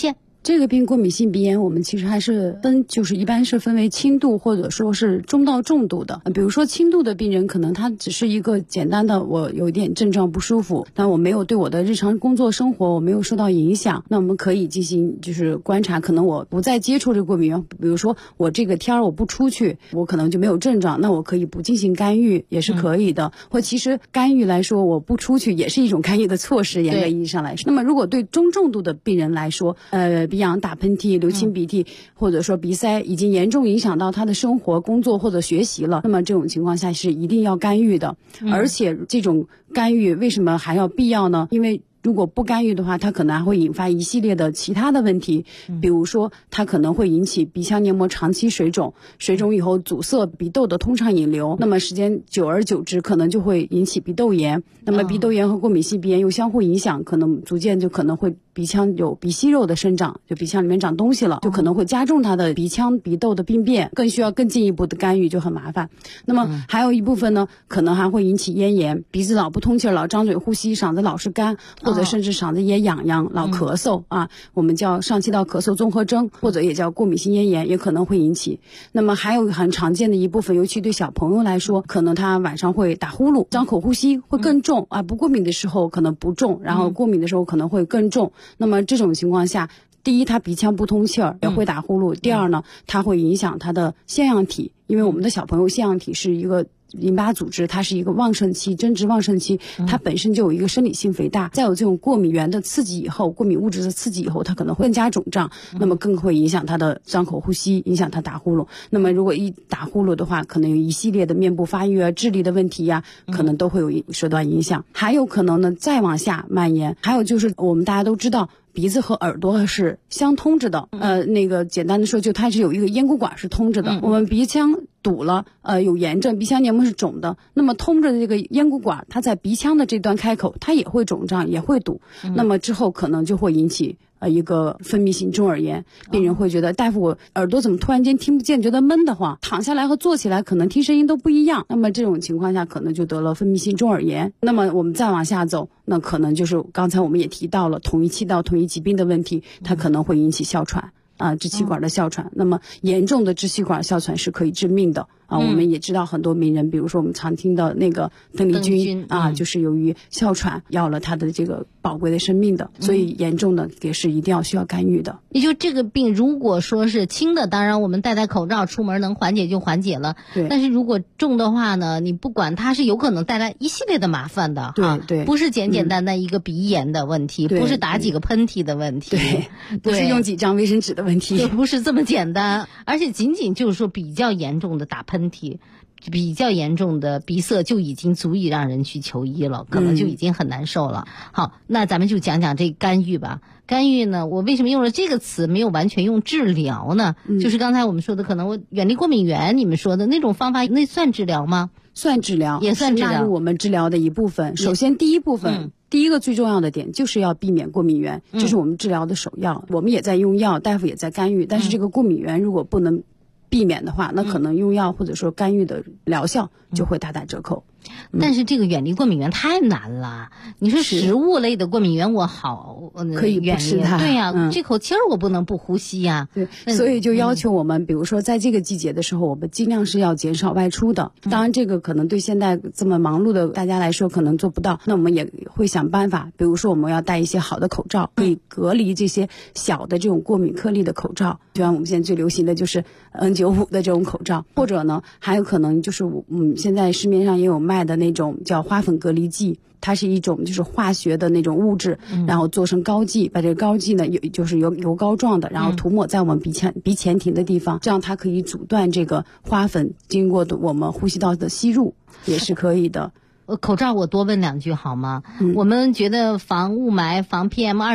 这个病过敏性鼻炎，我们其实还是就是一般是分为轻度或者说是中到重度的。比如说轻度的病人，可能他只是一个简单的我有一点症状不舒服，但我没有对我的日常工作生活我没有受到影响，那我们可以进行就是观察，可能我不再接触这个过敏源，比如说我这个天我不出去，我可能就没有症状，那我可以不进行干预也是可以的。或其实干预来说，我不出去也是一种干预的措施，严格意义上来说。那么如果对中重度的病人来说，鼻痒、打喷嚏、流清鼻涕，或者说鼻塞已经严重影响到他的生活、工作或者学习了，那么这种情况下是一定要干预的。而且这种干预为什么还要必要呢？因为如果不干预的话，它可能还会引发一系列的其他的问题，比如说它可能会引起鼻腔黏膜长期水肿，水肿以后阻塞鼻窦的通畅引流，那么时间久而久之可能就会引起鼻窦炎，那么鼻窦炎和过敏性鼻炎又相互影响，可能逐渐就可能会鼻腔有鼻息肉的生长，就鼻腔里面长东西了，就可能会加重它的鼻腔鼻窦的病变，更需要更进一步的干预，就很麻烦。那么还有一部分呢，可能还会引起咽炎，鼻子老不通气，老张嘴呼吸，嗓子老是干，或者甚至嗓子也痒痒，老咳嗽啊，我们叫上气道咳嗽综合征，或者也叫过敏性咽炎，也可能会引起。那么还有很常见的一部分，尤其对小朋友来说，可能他晚上会打呼噜，张口呼吸会更重啊，不过敏的时候可能不重，然后过敏的时候可能会更重。那么这种情况下，第一，他鼻腔不通气儿，也会打呼噜；第二呢，它会影响他的腺样体，因为我们的小朋友腺样体是一个淋巴组织，它是一个旺盛期，增殖旺盛期，它本身就有一个生理性肥大，再有这种过敏源的刺激以后，过敏物质的刺激以后，它可能会更加肿胀，那么更会影响它的张口呼吸，影响它打呼噜。那么如果一打呼噜的话，可能有一系列的面部发育啊、智力的问题呀，可能都会有受到影响。还有可能呢，再往下蔓延。还有就是我们大家都知道，鼻子和耳朵是相通着的，那个简单的说，就它是有一个咽鼓管是通着的。我们鼻腔堵了，有炎症，鼻腔黏膜是肿的，那么通着的这个咽鼓管，它在鼻腔的这端开口，它也会肿胀，也会堵，那么之后可能就会引起一个分泌性中耳炎。病人会觉得大夫，我耳朵怎么突然间听不见，觉得闷得慌，躺下来和坐起来可能听声音都不一样，那么这种情况下可能就得了分泌性中耳炎。那么我们再往下走，那可能就是刚才我们也提到了同一气道同一疾病的问题，它可能会引起哮喘支气管的哮喘。那么严重的支气管哮喘是可以致命的我们也知道很多名人，比如说我们常听到那个邓丽君就是由于哮喘要了他的这个宝贵的生命的，所以严重的也是一定要需要干预的。 也就这个病如果说是轻的，当然我们戴口罩出门能缓解就缓解了，对。但是如果重的话呢，你不管它是有可能带来一系列的麻烦的，对对，不是简单的一个鼻炎的问题，不是打几个喷嚏的问题，对， 不是用几张卫生纸的问题， 对，不是这么简单。而且仅仅就是说比较严重的打喷嚏，比较严重的鼻塞就已经足以让人去求医了，可能就已经很难受了。好，那咱们就讲讲这个干预吧。干预呢，我为什么用了这个词，没有完全用治疗呢？就是刚才我们说的，可能我远离过敏源，你们说的那种方法，那算治疗吗？ 算治疗，也算治疗，纳入我们治疗的一部分。首先第一部分，第一个最重要的点就是要避免过敏源，这是我们治疗的首要。我们也在用药，大夫也在干预，但是这个过敏源如果不能避免的话，那可能用药或者说干预的疗效就会大打折扣。 但是这个远离过敏源太难了。你说食物类的过敏源我好可以不吃它， 对呀，这口气儿我不能不呼吸呀。 对，所以就要求我们，比如说在这个季节的时候，我们尽量是要减少外出的。当然，这个可能对现在这么忙碌的大家来说可能做不到，那我们也会想办法。比如说，我们要戴一些好的口罩，可以隔离这些小的这种过敏颗粒的口罩。就像我们现在最流行的就是 N95 的这种口罩，或者呢，还有可能就是现在市面上也有卖的那种叫花粉隔离剂，它是一种就是化学的那种物质，然后做成膏剂，把这个膏剂呢就是油膏状的，然后涂抹在我们鼻前庭的地方，这样它可以阻断这个花粉经过我们呼吸道的吸入，也是可以的。 口罩我多问两句好吗？我们觉得防雾霾、防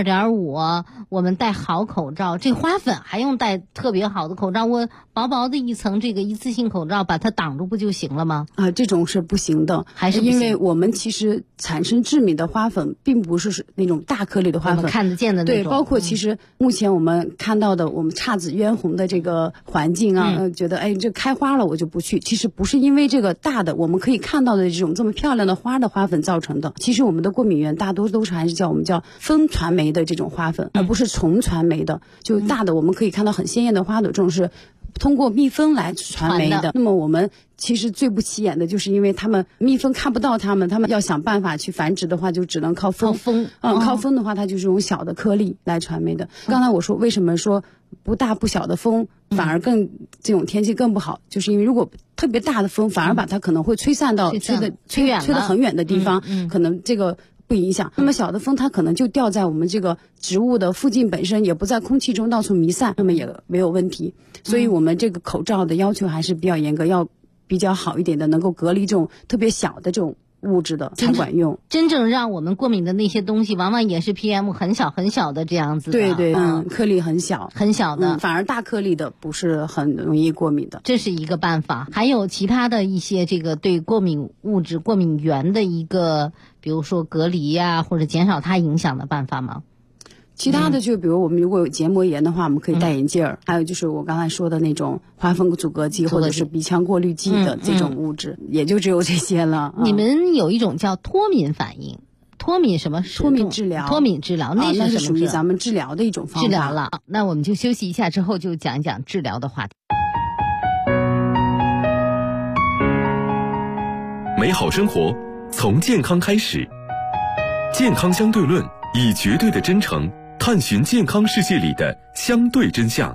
PM2.5，我们戴好口罩，这花粉还用戴特别好的口罩？我薄薄的一层这个一次性口罩把它挡住不就行了吗？ 这种是不行的，还是不行？因为我们其实产生致敏的花粉并不是那种大颗粒的花粉，我们看得见的那种。 对，包括其实目前我们看到的我们姹紫嫣红的这个环境啊，觉得这开花了我就不去，其实不是因为这个大的我们可以看到的这种这么漂亮亮的花的花粉造成的。其实我们的过敏源大多都是还是我们叫蜂传媒的这种花粉，而不是虫传媒的。就大的我们可以看到很鲜艳的花朵，这种是通过蜜蜂来传媒的。那么我们其实最不起眼的就是因为蜜蜂看不到它们要想办法去繁殖的话，就只能靠蜂。靠蜂的话，它就是用小的颗粒来传媒的。刚才我说为什么说不大不小的风反而这种天气更不好，就是因为如果特别大的风，反而把它可能会吹散到吹得很远的地方，可能这个不影响。那么小的风它可能就掉在我们这个植物的附近本身，也不在空气中到处弥散，那么也没有问题。所以我们这个口罩的要求还是比较严格，要比较好一点的，能够隔离这种特别小的这种物质的才管用。 真正让我们过敏的那些东西，往往也是 PM 很小很小的这样子的。 对对，颗粒很小很小的， 反而大颗粒的不是很容易过敏的。 这是一个办法。还有其他的一些这个对过敏物质、过敏源的一个，比如说隔离呀，或者减少它影响的办法吗？ 其他的就比如我们如果有结膜炎的话，我们可以戴眼镜还有就是我刚才说的那种花粉阻隔剂或者是鼻腔过滤剂的这种物质，也就只有这些了。 你们有一种叫脱敏反应，脱敏什么？ 脱敏治疗。 脱敏治疗，那是什么？ 属于咱们治疗的一种方法。 治疗了，那我们就休息一下，之后就讲一讲治疗的话题。 美好生活从健康开始，健康相对论以绝对的真诚探寻健康世界里的相对真相。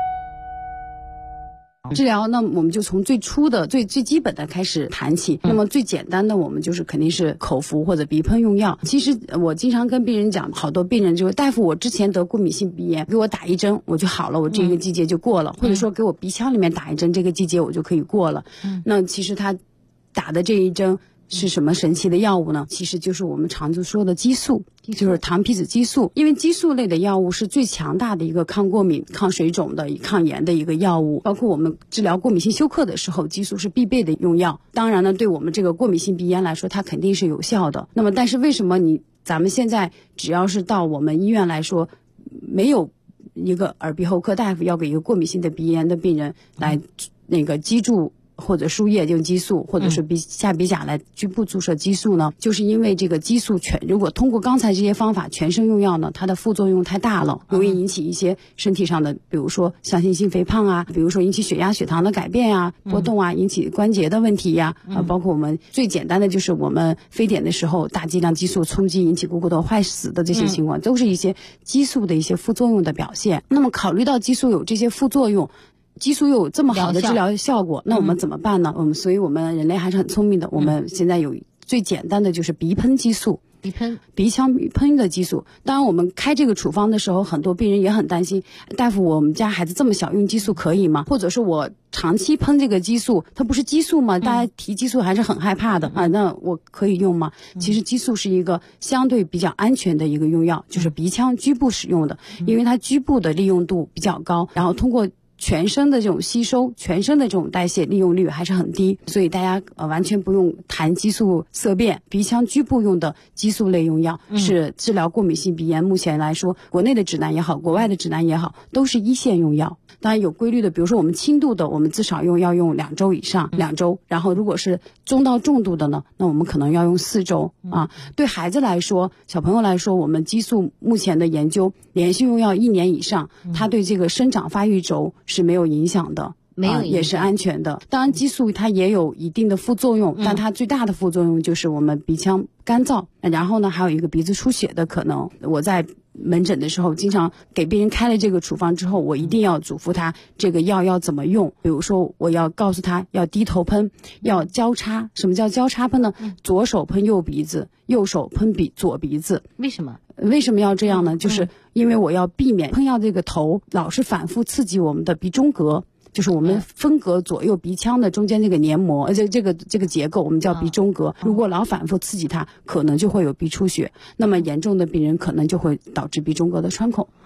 治疗那我们就从最初的最基本的开始谈起。那么最简单的我们就是肯定是口服或者鼻喷用药。其实我经常跟病人讲，好多病人就大夫我之前得过敏性鼻炎，给我打一针我就好了，我这个季节就过了，或者说给我鼻腔里面打一针，这个季节我就可以过了。那其实他打的这一针是什么神奇的药物呢？其实就是我们常说的激素，就是糖皮质激素。因为激素类的药物是最强大的一个抗过敏、抗水肿的、抗炎的一个药物。包括我们治疗过敏性休克的时候，激素是必备的用药。当然呢，对我们这个过敏性鼻炎来说，它肯定是有效的。那么，但是为什么咱们现在只要是到我们医院来说，没有一个耳鼻喉科大夫要给一个过敏性的鼻炎的病人来激注或者输液用激素，或者是下鼻甲来局部注射激素呢？就是因为这个激素如果通过刚才这些方法全身用药呢，它的副作用太大了，容易引起一些身体上的，比如说向心性肥胖啊，比如说引起血压血糖的改变啊、波动啊，引起关节的问题呀，包括我们最简单的就是我们非典的时候大剂量激素冲击引起股骨头坏死的这些情况，都是一些激素的一些副作用的表现。那么考虑到激素有这些副作用，激素又有这么好的治疗效果，那我们怎么办呢？所以我们人类还是很聪明的，我们现在有最简单的就是鼻喷激素。鼻腔喷的激素。当然我们开这个处方的时候，很多病人也很担心，大夫我们家孩子这么小用激素可以吗？或者说我长期喷这个激素，它不是激素吗？大家提激素还是很害怕的啊，那我可以用吗？其实激素是一个相对比较安全的一个用药，就是鼻腔局部使用的，因为它局部的利用度比较高，然后通过全身的这种吸收，全身的这种代谢利用率还是很低，所以大家完全不用谈激素色变，鼻腔局部用的激素类用药是治疗过敏性鼻炎目前来说，国内的指南也好，国外的指南也好，都是一线用药。当然有规律的，比如说我们轻度的，我们至少要用2周以上，2周。然后如果是中到重度的呢，那我们可能要用4周啊。对孩子来说，小朋友来说，我们激素目前的研究，连续用药1年以上，它对这个生长发育轴是没有影响的。没有也是安全的。当然激素它也有一定的副作用，但它最大的副作用就是我们鼻腔干燥，然后呢还有一个鼻子出血的可能。我在门诊的时候经常给病人开了这个处方之后，我一定要嘱咐他这个药要怎么用。比如说我要告诉他要低头喷，要交叉。什么叫交叉喷呢？左手喷右鼻子，右手喷左鼻子。 为什么？ 为什么要这样呢？就是因为我要避免喷药这个头老是反复刺激我们的鼻中隔，就是我们分隔左右鼻腔的中间这个黏膜，这个结构我们叫鼻中隔。如果老反复刺激它，可能就会有鼻出血。那么严重的病人可能就会导致鼻中隔的穿孔。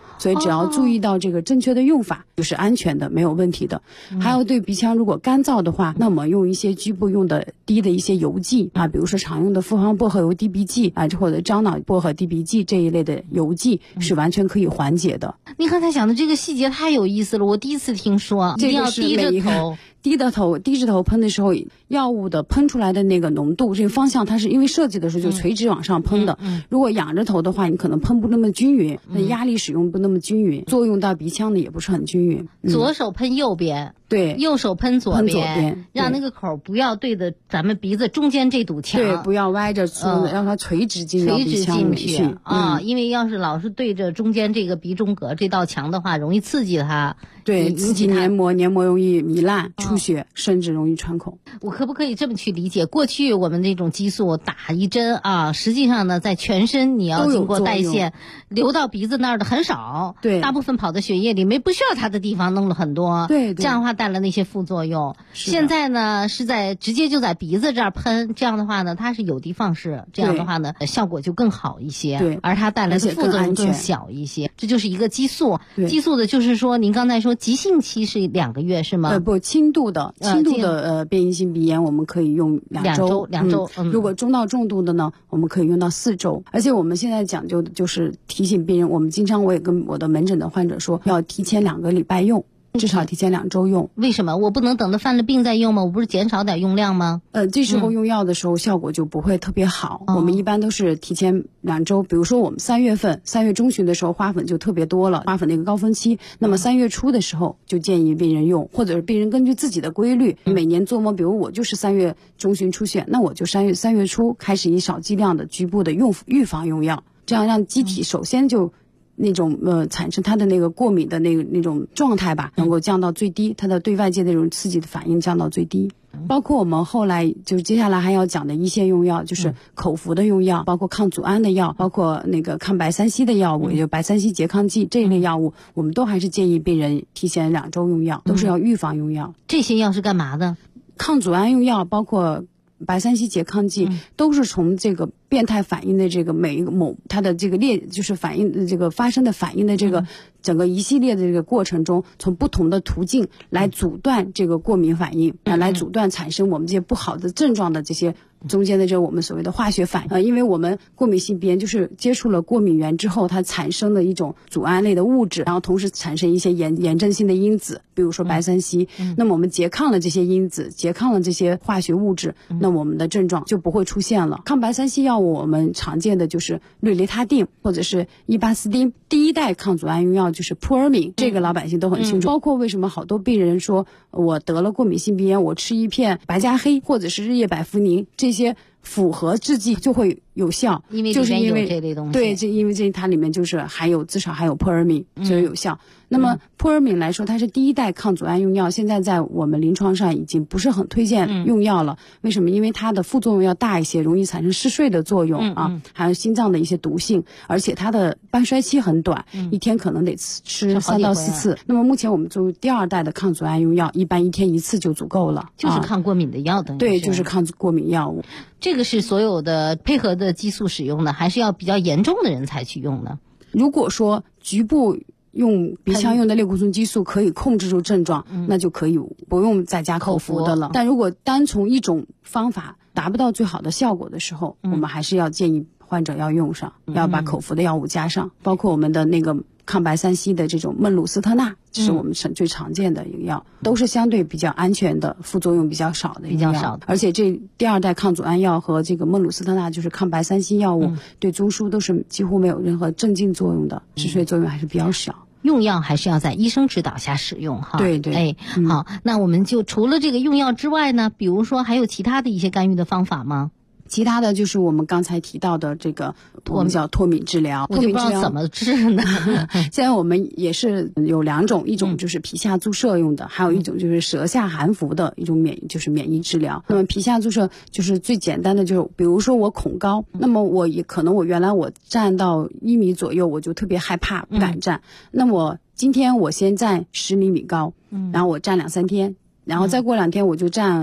所以只要注意到这个正确的用法，就是安全的，没有问题的。还有对鼻腔如果干燥的话，那我们用一些局部用的低的一些油剂啊，比如说常用的复方薄荷油滴鼻剂啊，或者樟脑薄荷滴鼻剂这一类的油剂是完全可以缓解的。 你刚才讲的这个细节太有意思了，我第一次听说，一定要低着头。 低着头喷的时候，药物的喷出来的那个浓度，这个方向它是因为设计的时候就垂直往上喷的。如果仰着头的话，你可能喷不那么均匀，那压力使用不那么均匀，作用到鼻腔的也不是很均匀。 左手喷右边， 对， 右手喷左边，让那个口不要对着咱们鼻子中间这堵墙， 对，不要歪着让它垂直进到鼻腔里去啊。因为要是老是对着中间这个鼻中隔这道墙的话，容易刺激它， 对，刺激黏膜容易糜烂、出血，甚至容易穿孔。 我可不可以这么去理解？过去我们这种激素打一针啊，实际上呢，在全身你要经过代谢，流到鼻子那儿的很少， 对， 大部分跑到血液里，不需要它的地方弄了很多， 对， 这样的话带来那些副作用。现在呢是直接就在鼻子这儿喷，这样的话呢，它是有的放矢，这样的话呢，效果就更好一些， 对， 而它带来的副作用更小一些。这就是一个激素，激素的就是说，您刚才说急性期是2个月是吗？ 不，轻度的变异性鼻炎我们可以用2周，如果中到重度的呢，我们可以用到4周。而且我们现在讲究的就是提醒病人，我们经常我也跟我的门诊的患者说，要提前2个礼拜用。至少提前2周用。 为什么？我不能等到犯了病再用吗？我不是减少点用量吗？ 这时候用药的时候效果就不会特别好。我们一般都是提前2周，比如说我们3月中旬的时候花粉就特别多了，花粉那个高峰期，那么3月初的时候就建议病人用，或者是病人根据自己的规律，每年做梦，比如我就是3月中旬出血，那我就3月初开始以少剂量的局部的预防用药，这样让机体首先就那种产生它的那个过敏的那种状态吧，能够降到最低，它的对外界的这种刺激的反应降到最低。包括我们后来就接下来还要讲的一线用药，就是口服的用药，包括抗组胺的药，包括那个抗白三烯的药物，也就白三烯拮抗剂这一类药物，我们都还是建议病人提前2周用药，都是要预防用药。 这些药是干嘛的？ 抗组胺用药包括白三烯拮抗剂，都是从这个变态反应的这个每一个它的这个就是反应的这个发生的反应的这个整个一系列的这个过程中，从不同的途径来阻断这个过敏反应，来阻断产生我们这些不好的症状的这些中间的这我们所谓的化学反应。因为我们过敏性鼻炎就是接触了过敏源之后，它产生的一种组胺类的物质，然后同时产生一些炎症性的因子，比如说白三烯。那么我们拮抗了这些因子，拮抗了这些化学物质，那我们的症状就不会出现了。抗白三烯药物我们常见的就是氯雷他定或者是伊巴斯汀。第一代抗组胺用药就是扑尔敏，这个老百姓都很清楚。包括为什么好多病人说我得了过敏性鼻炎，我吃一片白加黑或者是日夜百服宁这些复合制剂就会有效， 因为里面有这类东西。 对，因为它里面就是至少还有扑尔敏，所以有效。那么扑尔敏来说，它是第一代抗组胺用药，现在在我们临床上已经不是很推荐用药了。为什么？因为它的副作用要大一些，容易产生嗜睡的作用还有心脏的一些毒性，而且它的半衰期很短，一天可能得吃3到4次。那么目前我们作为第2代的抗组胺用药，一般1天1次就足够了， 就是抗过敏的药等于。 对，就是抗过敏药物。 这个是所有的配合的激素使用的，还是要比较严重的人才去用呢？ 如果说局部用鼻腔用的类固醇激素可以控制住症状，那就可以不用再加口服的了。但如果单从一种方法达不到最好的效果的时候，我们还是要建议患者要用上，要把口服的药物加上，包括我们的那个抗白三烯的这种孟鲁司特钠，这是我们最常见的一个药，都是相对比较安全的，副作用比较少的一个药。而且这第2代抗组胺药和这个孟鲁司特钠就是抗白三烯药物，对中枢都是几乎没有任何镇静作用的，嗜睡作用还是比较小。 用药还是要在医生指导下使用哈。 对对。 好，那我们就除了这个用药之外呢，比如说还有其他的一些干预的方法吗？ 其他的就是我们刚才提到的这个我们叫脱敏治疗。 我就不知道怎么治呢。 现在我们也是有2种，一种就是皮下注射用的，还有一种就是舌下含服的一种免疫治疗。那么皮下注射就是最简单的，就是比如说我恐高，那么我原来我站到1米左右我就特别害怕不敢站，那么今天我先站10厘米高，然后我站2-3天，然后再过2天我就站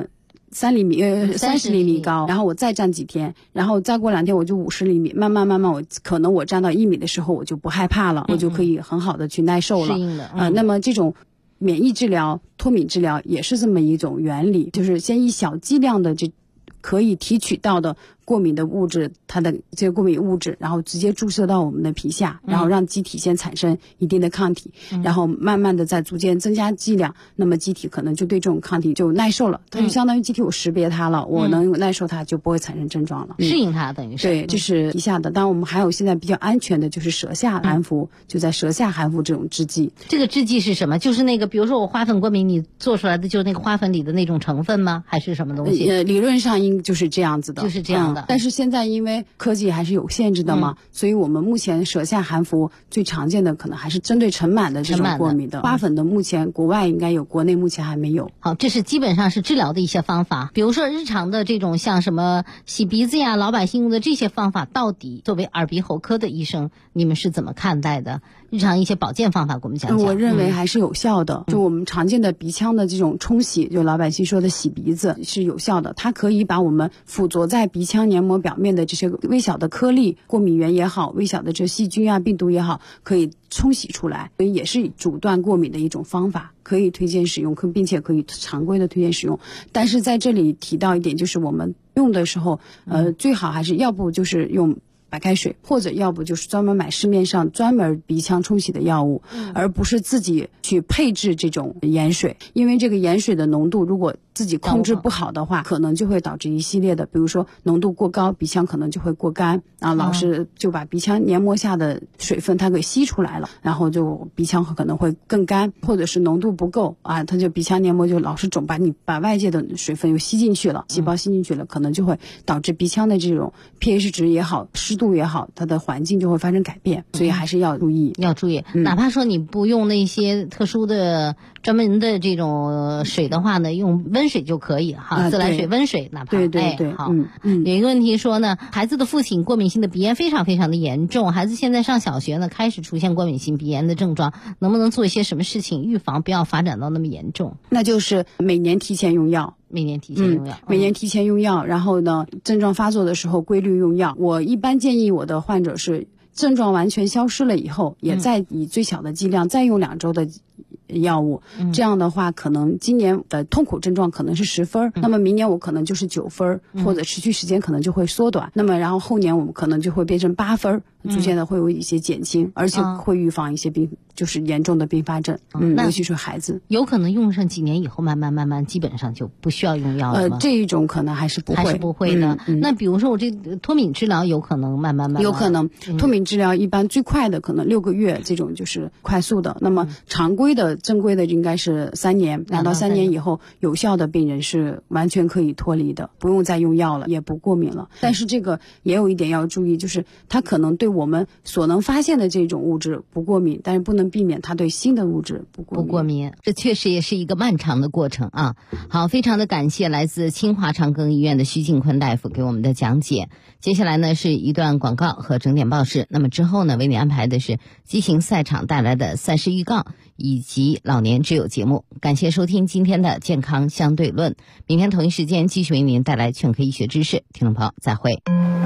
30厘米高，然后我再站几天，然后再过2天我就50厘米，慢慢我站到1米的时候我就不害怕了，我就可以很好的去耐受了。 适应了。 那么这种免疫治疗、脱敏治疗也是这么一种原理，就是先以小剂量的这可以提取到的过敏的物质，它的这个过敏物质，然后直接注射到我们的皮下，然后让机体先产生一定的抗体，然后慢慢的再逐渐增加剂量，那么机体可能就对这种抗体就耐受了，它就相当于机体我识别它了，我能耐受它，就不会产生症状了， 适应它等于是。 对，这是皮下的。当然我们还有现在比较安全的就是舌下含服，就在舌下含服这种制剂。 这个制剂是什么？就是那个比如说我花粉过敏，你做出来的就是那个花粉里的那种成分吗？还是什么东西？ 理论上应就是这样子的， 就是这样的。 但是现在因为科技还是有限制的嘛，所以我们目前舌下含服最常见的可能还是针对尘螨的这种过敏的。花粉的目前国外应该有，国内目前还没有。 好，这是基本上是治疗的一些方法。比如说日常的这种像什么洗鼻子呀，老百姓用的这些方法，到底作为耳鼻喉科的医生，你们是怎么看待的？日常一些保健方法给我们讲讲。 我认为还是有效的，就我们常见的鼻腔的这种冲洗，就老百姓说的洗鼻子是有效的，它可以把我们附着在鼻腔黏膜表面的这些微小的颗粒，过敏源也好，微小的这细菌啊、病毒也好，可以冲洗出来，所以也是阻断过敏的一种方法，可以推荐使用，并且可以常规的推荐使用。但是在这里提到一点，就是我们用的时候，最好还是要不就是用白开水，或者要不就是专门买市面上专门鼻腔冲洗的药物，而不是自己去配置这种盐水，因为这个盐水的浓度如果自己控制不好的话，可能就会导致一系列的，比如说浓度过高，鼻腔可能就会过干，然后老是就把鼻腔黏膜下的水分它给吸出来了，然后就鼻腔可能会更干，或者是浓度不够啊，它就鼻腔黏膜就老是肿，把外界的水分又吸进去了，细胞吸进去了，可能就会导致鼻腔的这种 pH 值也好，湿度也好，它的环境就会发生改变，所以还是要注意。 哪怕说你不用那些特殊的专门的这种水的话呢，用温水就可以哈，自来水、温水，哪怕对， 好。有一个问题说呢，孩子的父亲过敏性的鼻炎非常非常的严重，孩子现在上小学呢，开始出现过敏性鼻炎的症状，能不能做一些什么事情预防，不要发展到那么严重？ 那就是每年提前用药。 每年提前用药， 每年提前用药，然后呢，症状发作的时候规律用药。我一般建议我的患者是症状完全消失了以后，也再以最小的剂量再用2周的药物，这样的话可能今年的痛苦症状可能是10分，那么明年我可能就是9分，或者持续时间可能就会缩短，那么然后后年我们可能就会变成8分，逐渐的会有一些减轻，而且会预防一些就是严重的并发症，尤其是孩子。 有可能用上几年以后，慢慢基本上就不需要用药了吗？ 这一种可能还是不会的。那比如说我这脱敏治疗有可能慢慢有可能脱敏治疗一般最快的可能6个月，这种就是快速的。那么常规的正规的应该是3年，2到3年以后，有效的病人是完全可以脱离的，不用再用药了，也不过敏了。但是这个也有一点要注意，就是它可能对我们所能发现的这种物质不过敏，但是不能避免它对新的物质不过敏。 这确实也是一个漫长的过程啊。好，非常的感谢来自清华长庚医院的徐静坤大夫给我们的讲解。接下来呢是一段广告和整点报时，那么之后呢为你安排的是激情赛场带来的赛事预告以及老年之友节目。感谢收听今天的健康相对论，明天同一时间继续为您带来全科医学知识。听众朋友再会。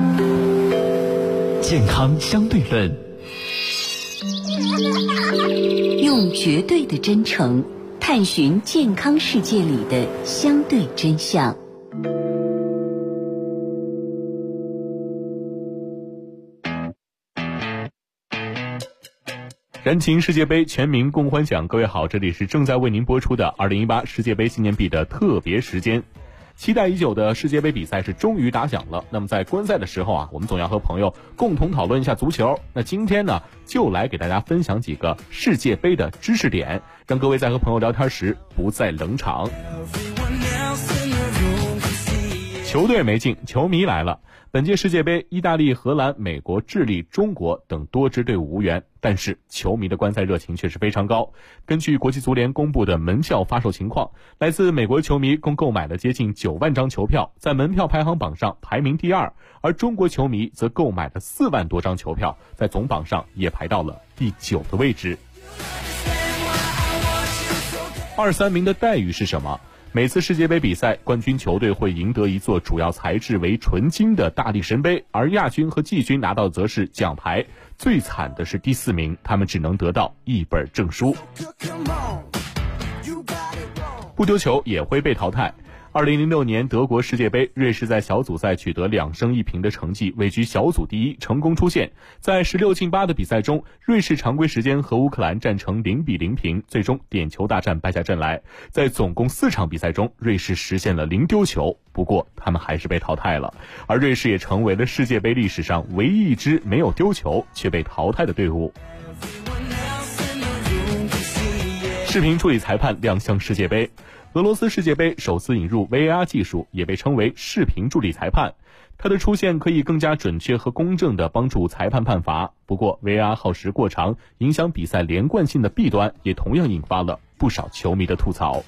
健康相对论， 用绝对的真诚探寻健康世界里的相对真相。 燃情世界杯全民共欢享，各位好，这里是正在为您播出的2018世界杯纪念币的特别时间。期待已久的世界杯比赛是终于打响了。那么在观赛的时候啊，我们总要和朋友共同讨论一下足球。那今天呢，就来给大家分享几个世界杯的知识点，让各位在和朋友聊天时不再冷场。球队没进，球迷来了。本届世界杯，意大利、荷兰、美国、智利、中国等多支队伍无缘，但是球迷的观赛热情却是非常高。根据国际足联公布的门票发售情况，来自美国球迷共购买了接近9万张球票，在门票排行榜上排名第2，而中国球迷则购买了4万多张球票，在总榜上也排到了第9的位置。2、3名的待遇是什么？ 每次世界杯比赛，冠军球队会赢得一座主要材质为纯金的大力神杯，而亚军和季军拿到的则是奖牌。最惨的是第4名，他们只能得到一本证书。不丢球也会被淘汰。2006年德国世界杯，瑞士在小组赛取得2胜1平的成绩，位居小组第一，成功出线。在16进8的比赛中，瑞士常规时间和乌克兰战成0-0平，最终点球大战败下阵来。在总共4场比赛中，瑞士实现了0丢球，不过他们还是被淘汰了。而瑞士也成为了世界杯历史上唯一一支没有丢球却被淘汰的队伍。视频助理裁判亮相世界杯。俄罗斯世界杯首次引入 VAR 技术，也被称为视频助理裁判。它的出现可以更加准确和公正地帮助裁判判罚。不过 VAR 耗时过长，影响比赛连贯性的弊端也同样引发了不少球迷的吐槽。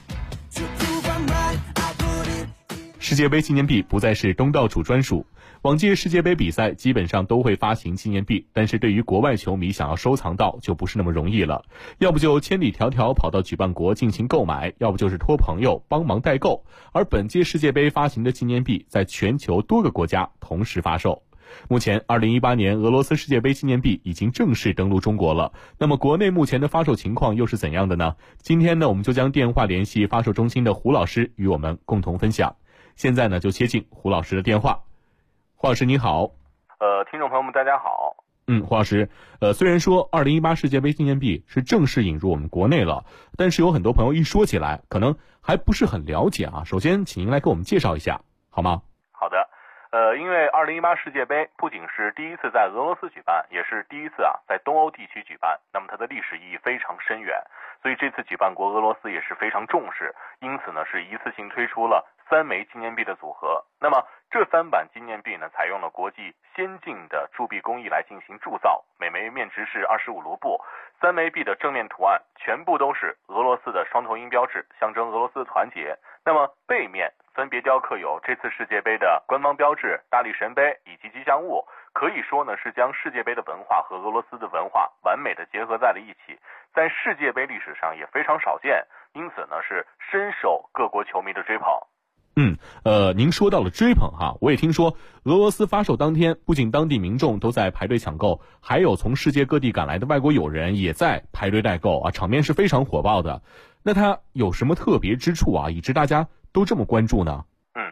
世界杯纪念币不再是东道主专属。往届世界杯比赛基本上都会发行纪念币，但是对于国外球迷想要收藏到就不是那么容易了，要不就千里迢迢跑到举办国进行购买，要不就是托朋友帮忙代购。而本届世界杯发行的纪念币在全球多个国家同时发售。目前2018年俄罗斯世界杯纪念币已经正式登陆中国了，那么国内目前的发售情况又是怎样的呢？今天呢，我们就将电话联系发售中心的胡老师与我们共同分享。现在呢，就接进胡老师的电话。胡老师你好。 听众朋友们大家好。 胡老师，虽然说2018世界杯纪念币是正式引入我们国内了，但是有很多朋友一说起来可能还不是很了解啊。首先请您来给我们介绍一下好吗？ 好的。因为2018世界杯不仅是第一次在俄罗斯举办，也是第一次在东欧地区举办，那么它的历史意义非常深远，所以这次举办国俄罗斯也是非常重视，因此呢是一次性推出了3枚纪念币的组合。那么这3版纪念币呢，采用了国际先进的铸币工艺来进行铸造，每枚面值是25卢布。3枚币的正面图案全部都是俄罗斯的双头鹰标志，象征俄罗斯的团结。那么背面分别雕刻有这次世界杯的官方标志、大力神杯以及吉祥物，可以说呢是将世界杯的文化和俄罗斯的文化完美的结合在了一起，在世界杯历史上也非常少见，因此呢是深受各国球迷的追捧。 您说到了追捧哈，我也听说俄罗斯发售当天，不仅当地民众都在排队抢购，还有从世界各地赶来的外国友人也在排队代购啊，场面是非常火爆的。那它有什么特别之处啊，以致大家都这么关注呢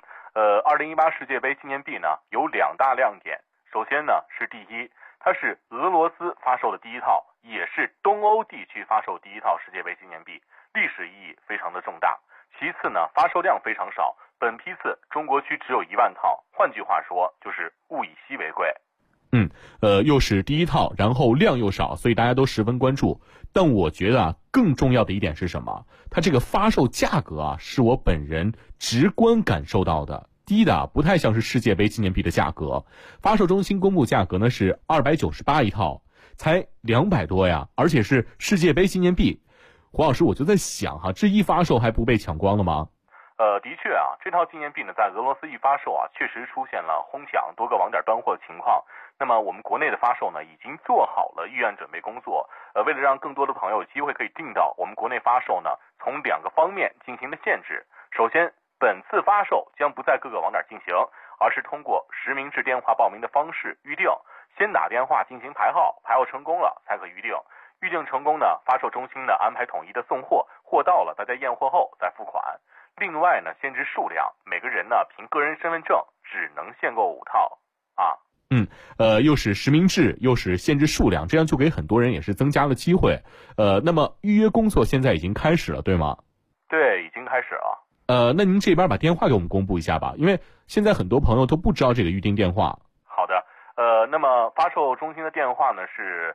？2018世界杯纪念币呢有2大亮点。首先呢是第一，它是俄罗斯发售的第一套，也是东欧地区发售第一套世界杯纪念币，历史意义非常的重大。其次呢，发售量非常少，本批次中国区只有1万套，换句话说就是物以稀为贵。 又是第一套，然后量又少，所以大家都十分关注。但我觉得更重要的一点是什么？它这个发售价格是我本人直观感受到的，低的不太像是世界杯纪念币的价格。发售中心公布价格呢是298一套，才200多呀，而且是世界杯纪念币。胡老师，我就在想这一发售还不被抢光了吗？ 的确这套纪念币呢，在俄罗斯一发售确实出现了哄抢、多个网点端货的情况。那么我们国内的发售呢，已经做好了预案准备工作。为了让更多的朋友有机会可以订到，我们国内发售呢，从2个方面进行了限制。首先，本次发售将不在各个网点进行，而是通过实名制电话报名的方式预定，先打电话进行排号，排号成功了才可预定。预定成功呢，发售中心呢安排统一的送货，货到了大家验货后再付款。另外呢，限制数量，每个人呢凭个人身份证只能限购5套又是实名制，又是限制数量，这样就给很多人也是增加了机会。那么预约工作现在已经开始了，对吗？ 对，已经开始了。 那您这边把电话给我们公布一下吧，因为现在很多朋友都不知道这个预订电话。 好的。那么发售中心的电话呢是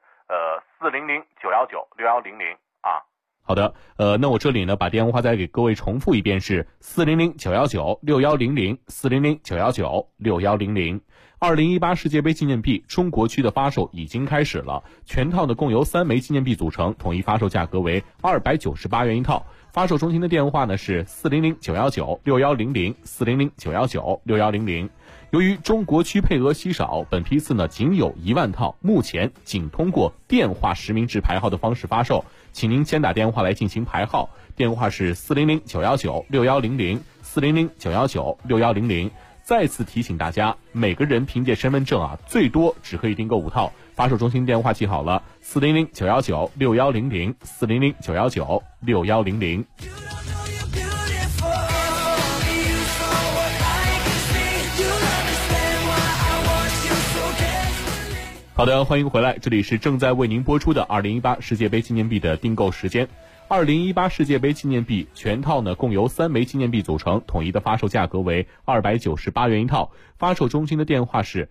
400-919-6100 好的，那我这里呢把电话再给各位重复一遍，是400-919-6100 400-919-6100。2018世界杯纪念币中国区的发售已经开始了，全套呢共由3枚纪念币组成，统一发售价格为298元一套。发售中心的电话呢是400-919-6100 400-919-6100。 由于中国区配额稀少，本批次呢仅有1万套，目前仅通过电话实名制排号的方式发售，请您先打电话来进行排号，电话是400-919-6100，400-919-6100。再次提醒大家，每个人凭借身份证最多只可以订购5套。发售中心电话记好了，400-919-6100，400-919-6100。好的，欢迎回来，这里是正在为您播出的2018世界杯纪念币的订购时间。2018世界杯纪念币全套呢共由3枚纪念币组成，统一的发售价格为298元一套。发售中心的电话是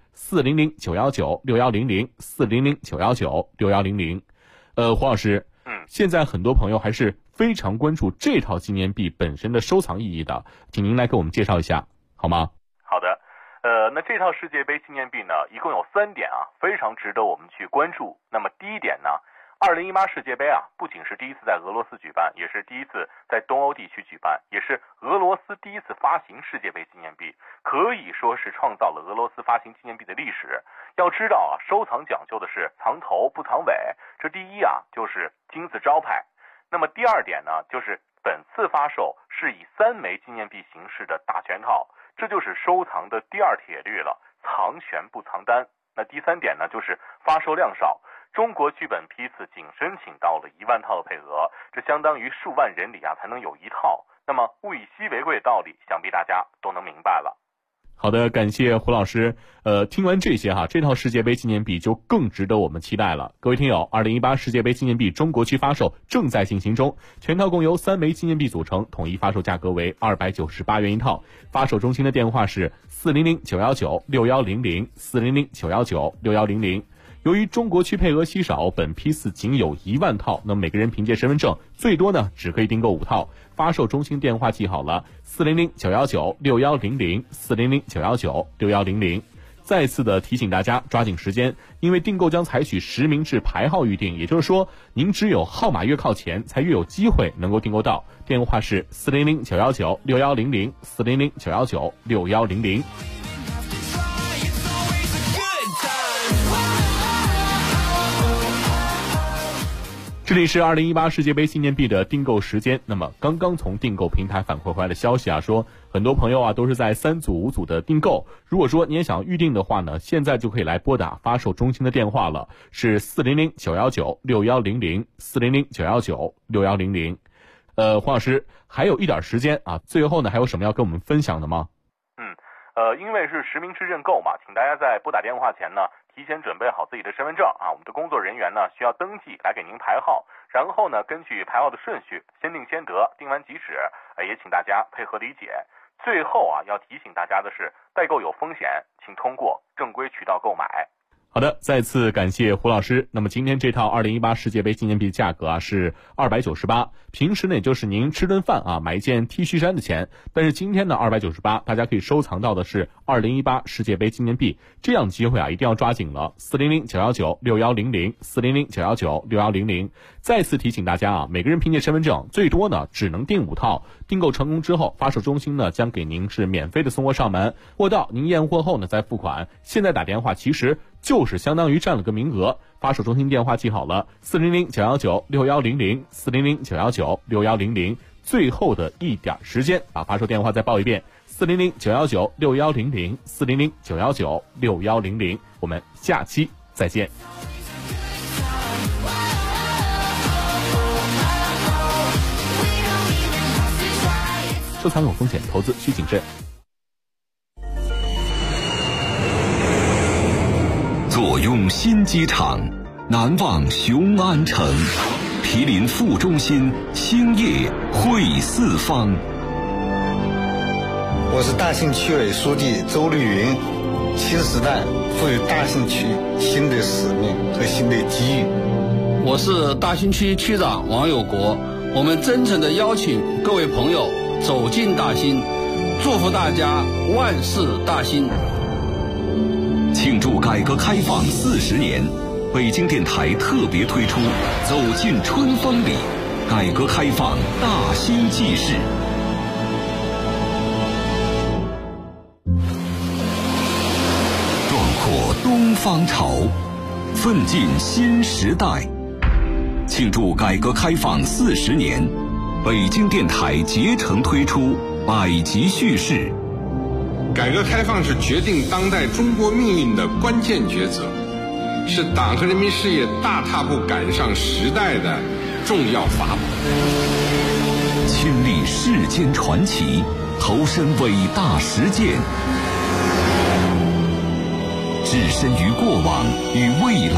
400-919-6100，400-919-6100。黄老师，现在很多朋友还是非常关注这套纪念币本身的收藏意义的，请您来给我们介绍一下好吗？ 好的，那这套世界杯纪念币呢，一共有3点非常值得我们去关注。那么第一点呢，2018世界杯不仅是第一次在俄罗斯举办，也是第一次在东欧地区举办，也是俄罗斯第一次发行世界杯纪念币，可以说是创造了俄罗斯发行纪念币的历史。要知道收藏讲究的是藏头不藏尾，这第一就是金字招牌。那么第二点呢，就是本次发售是以3枚纪念币形式的大全套，这就是收藏的第二铁律了，藏全不藏单。那第3点呢，就是发售量少。中国区本批次仅申请到了1万套的配额，这相当于数万人里才能有1套。那么物以稀为贵的道理，想必大家都能明白了。 好的，感谢胡老师。听完这些这套世界杯纪念币就更值得我们期待了。各位听友，2018世界杯纪念币中国区发售正在进行中，全套共由3枚纪念币组成，统一发售价格为298元一套。发售中心的电话是400-919-6100，400-919-6100。由于中国区配额稀少，本批次仅有1万套，那么每个人凭借身份证最多呢只可以订购5套。发售中心电话记好了，400-919-6100，400-919-6100。再次的提醒大家抓紧时间，因为订购将采取实名制排号预订，也就是说您只有号码越靠前才越有机会能够订购到。电话是400-919-6100，400-919-6100。这里是2018世界杯纪念币的订购时间。那么刚刚从订购平台反馈回来的消息说很多朋友都是在3组5组的订购。如果说你也想预定的话呢，现在就可以来拨打发售中心的电话了，是400-919-6100，400-919-6100。黄老师，还有一点时间最后呢还有什么要跟我们分享的吗？ 因为是实名制认购嘛，请大家在拨打电话前呢提前准备好自己的身份证我们的工作人员呢需要登记来给您排号，然后呢根据排号的顺序先定先得，定完即止，也请大家配合理解。最后要提醒大家的是，代购有风险，请通过正规渠道购买。 好的，再次感谢胡老师。那么今天这套2018世界杯纪念币价格是298，平时呢也就是您吃顿饭买一件 T 恤衫的钱，但是今天呢298，大家可以收藏到的是2018世界杯纪念币，这样的机会一定要抓紧了。400-919-6100，400-919-6100。再次提醒大家每个人凭借身份证最多呢只能订5套，订购成功之后，发售中心呢将给您是免费的送货上门，货到您验货后呢再付款。现在打电话其实就是相当于占了个名额。发售中心电话记好了，400-919-6100，400-919-6100。最后的一点时间发售电话再报一遍，400-919-6100，400-919-6100。我们下期再见。收藏有风险，投资需谨慎。 坐拥新机场，南望雄安城，毗邻副中心，兴业汇四方。 我是大兴区委书记周绿云。新时代赋予大兴区新的使命和新的机遇。 我是大兴区区长王有国。我们真诚地邀请各位朋友走进大兴，祝福大家万事大兴。 庆祝改革开放40年，北京电台特别推出《走进春风里》，改革开放大兴纪事。 方潮，奋进新时代。庆祝改革开放40年，北京电台竭诚推出百集叙事。 改革开放是决定当代中国命运的关键抉择，是党和人民事业大踏步赶上时代的重要法宝。 亲历世间传奇，投身伟大实践，置身于过往与未来。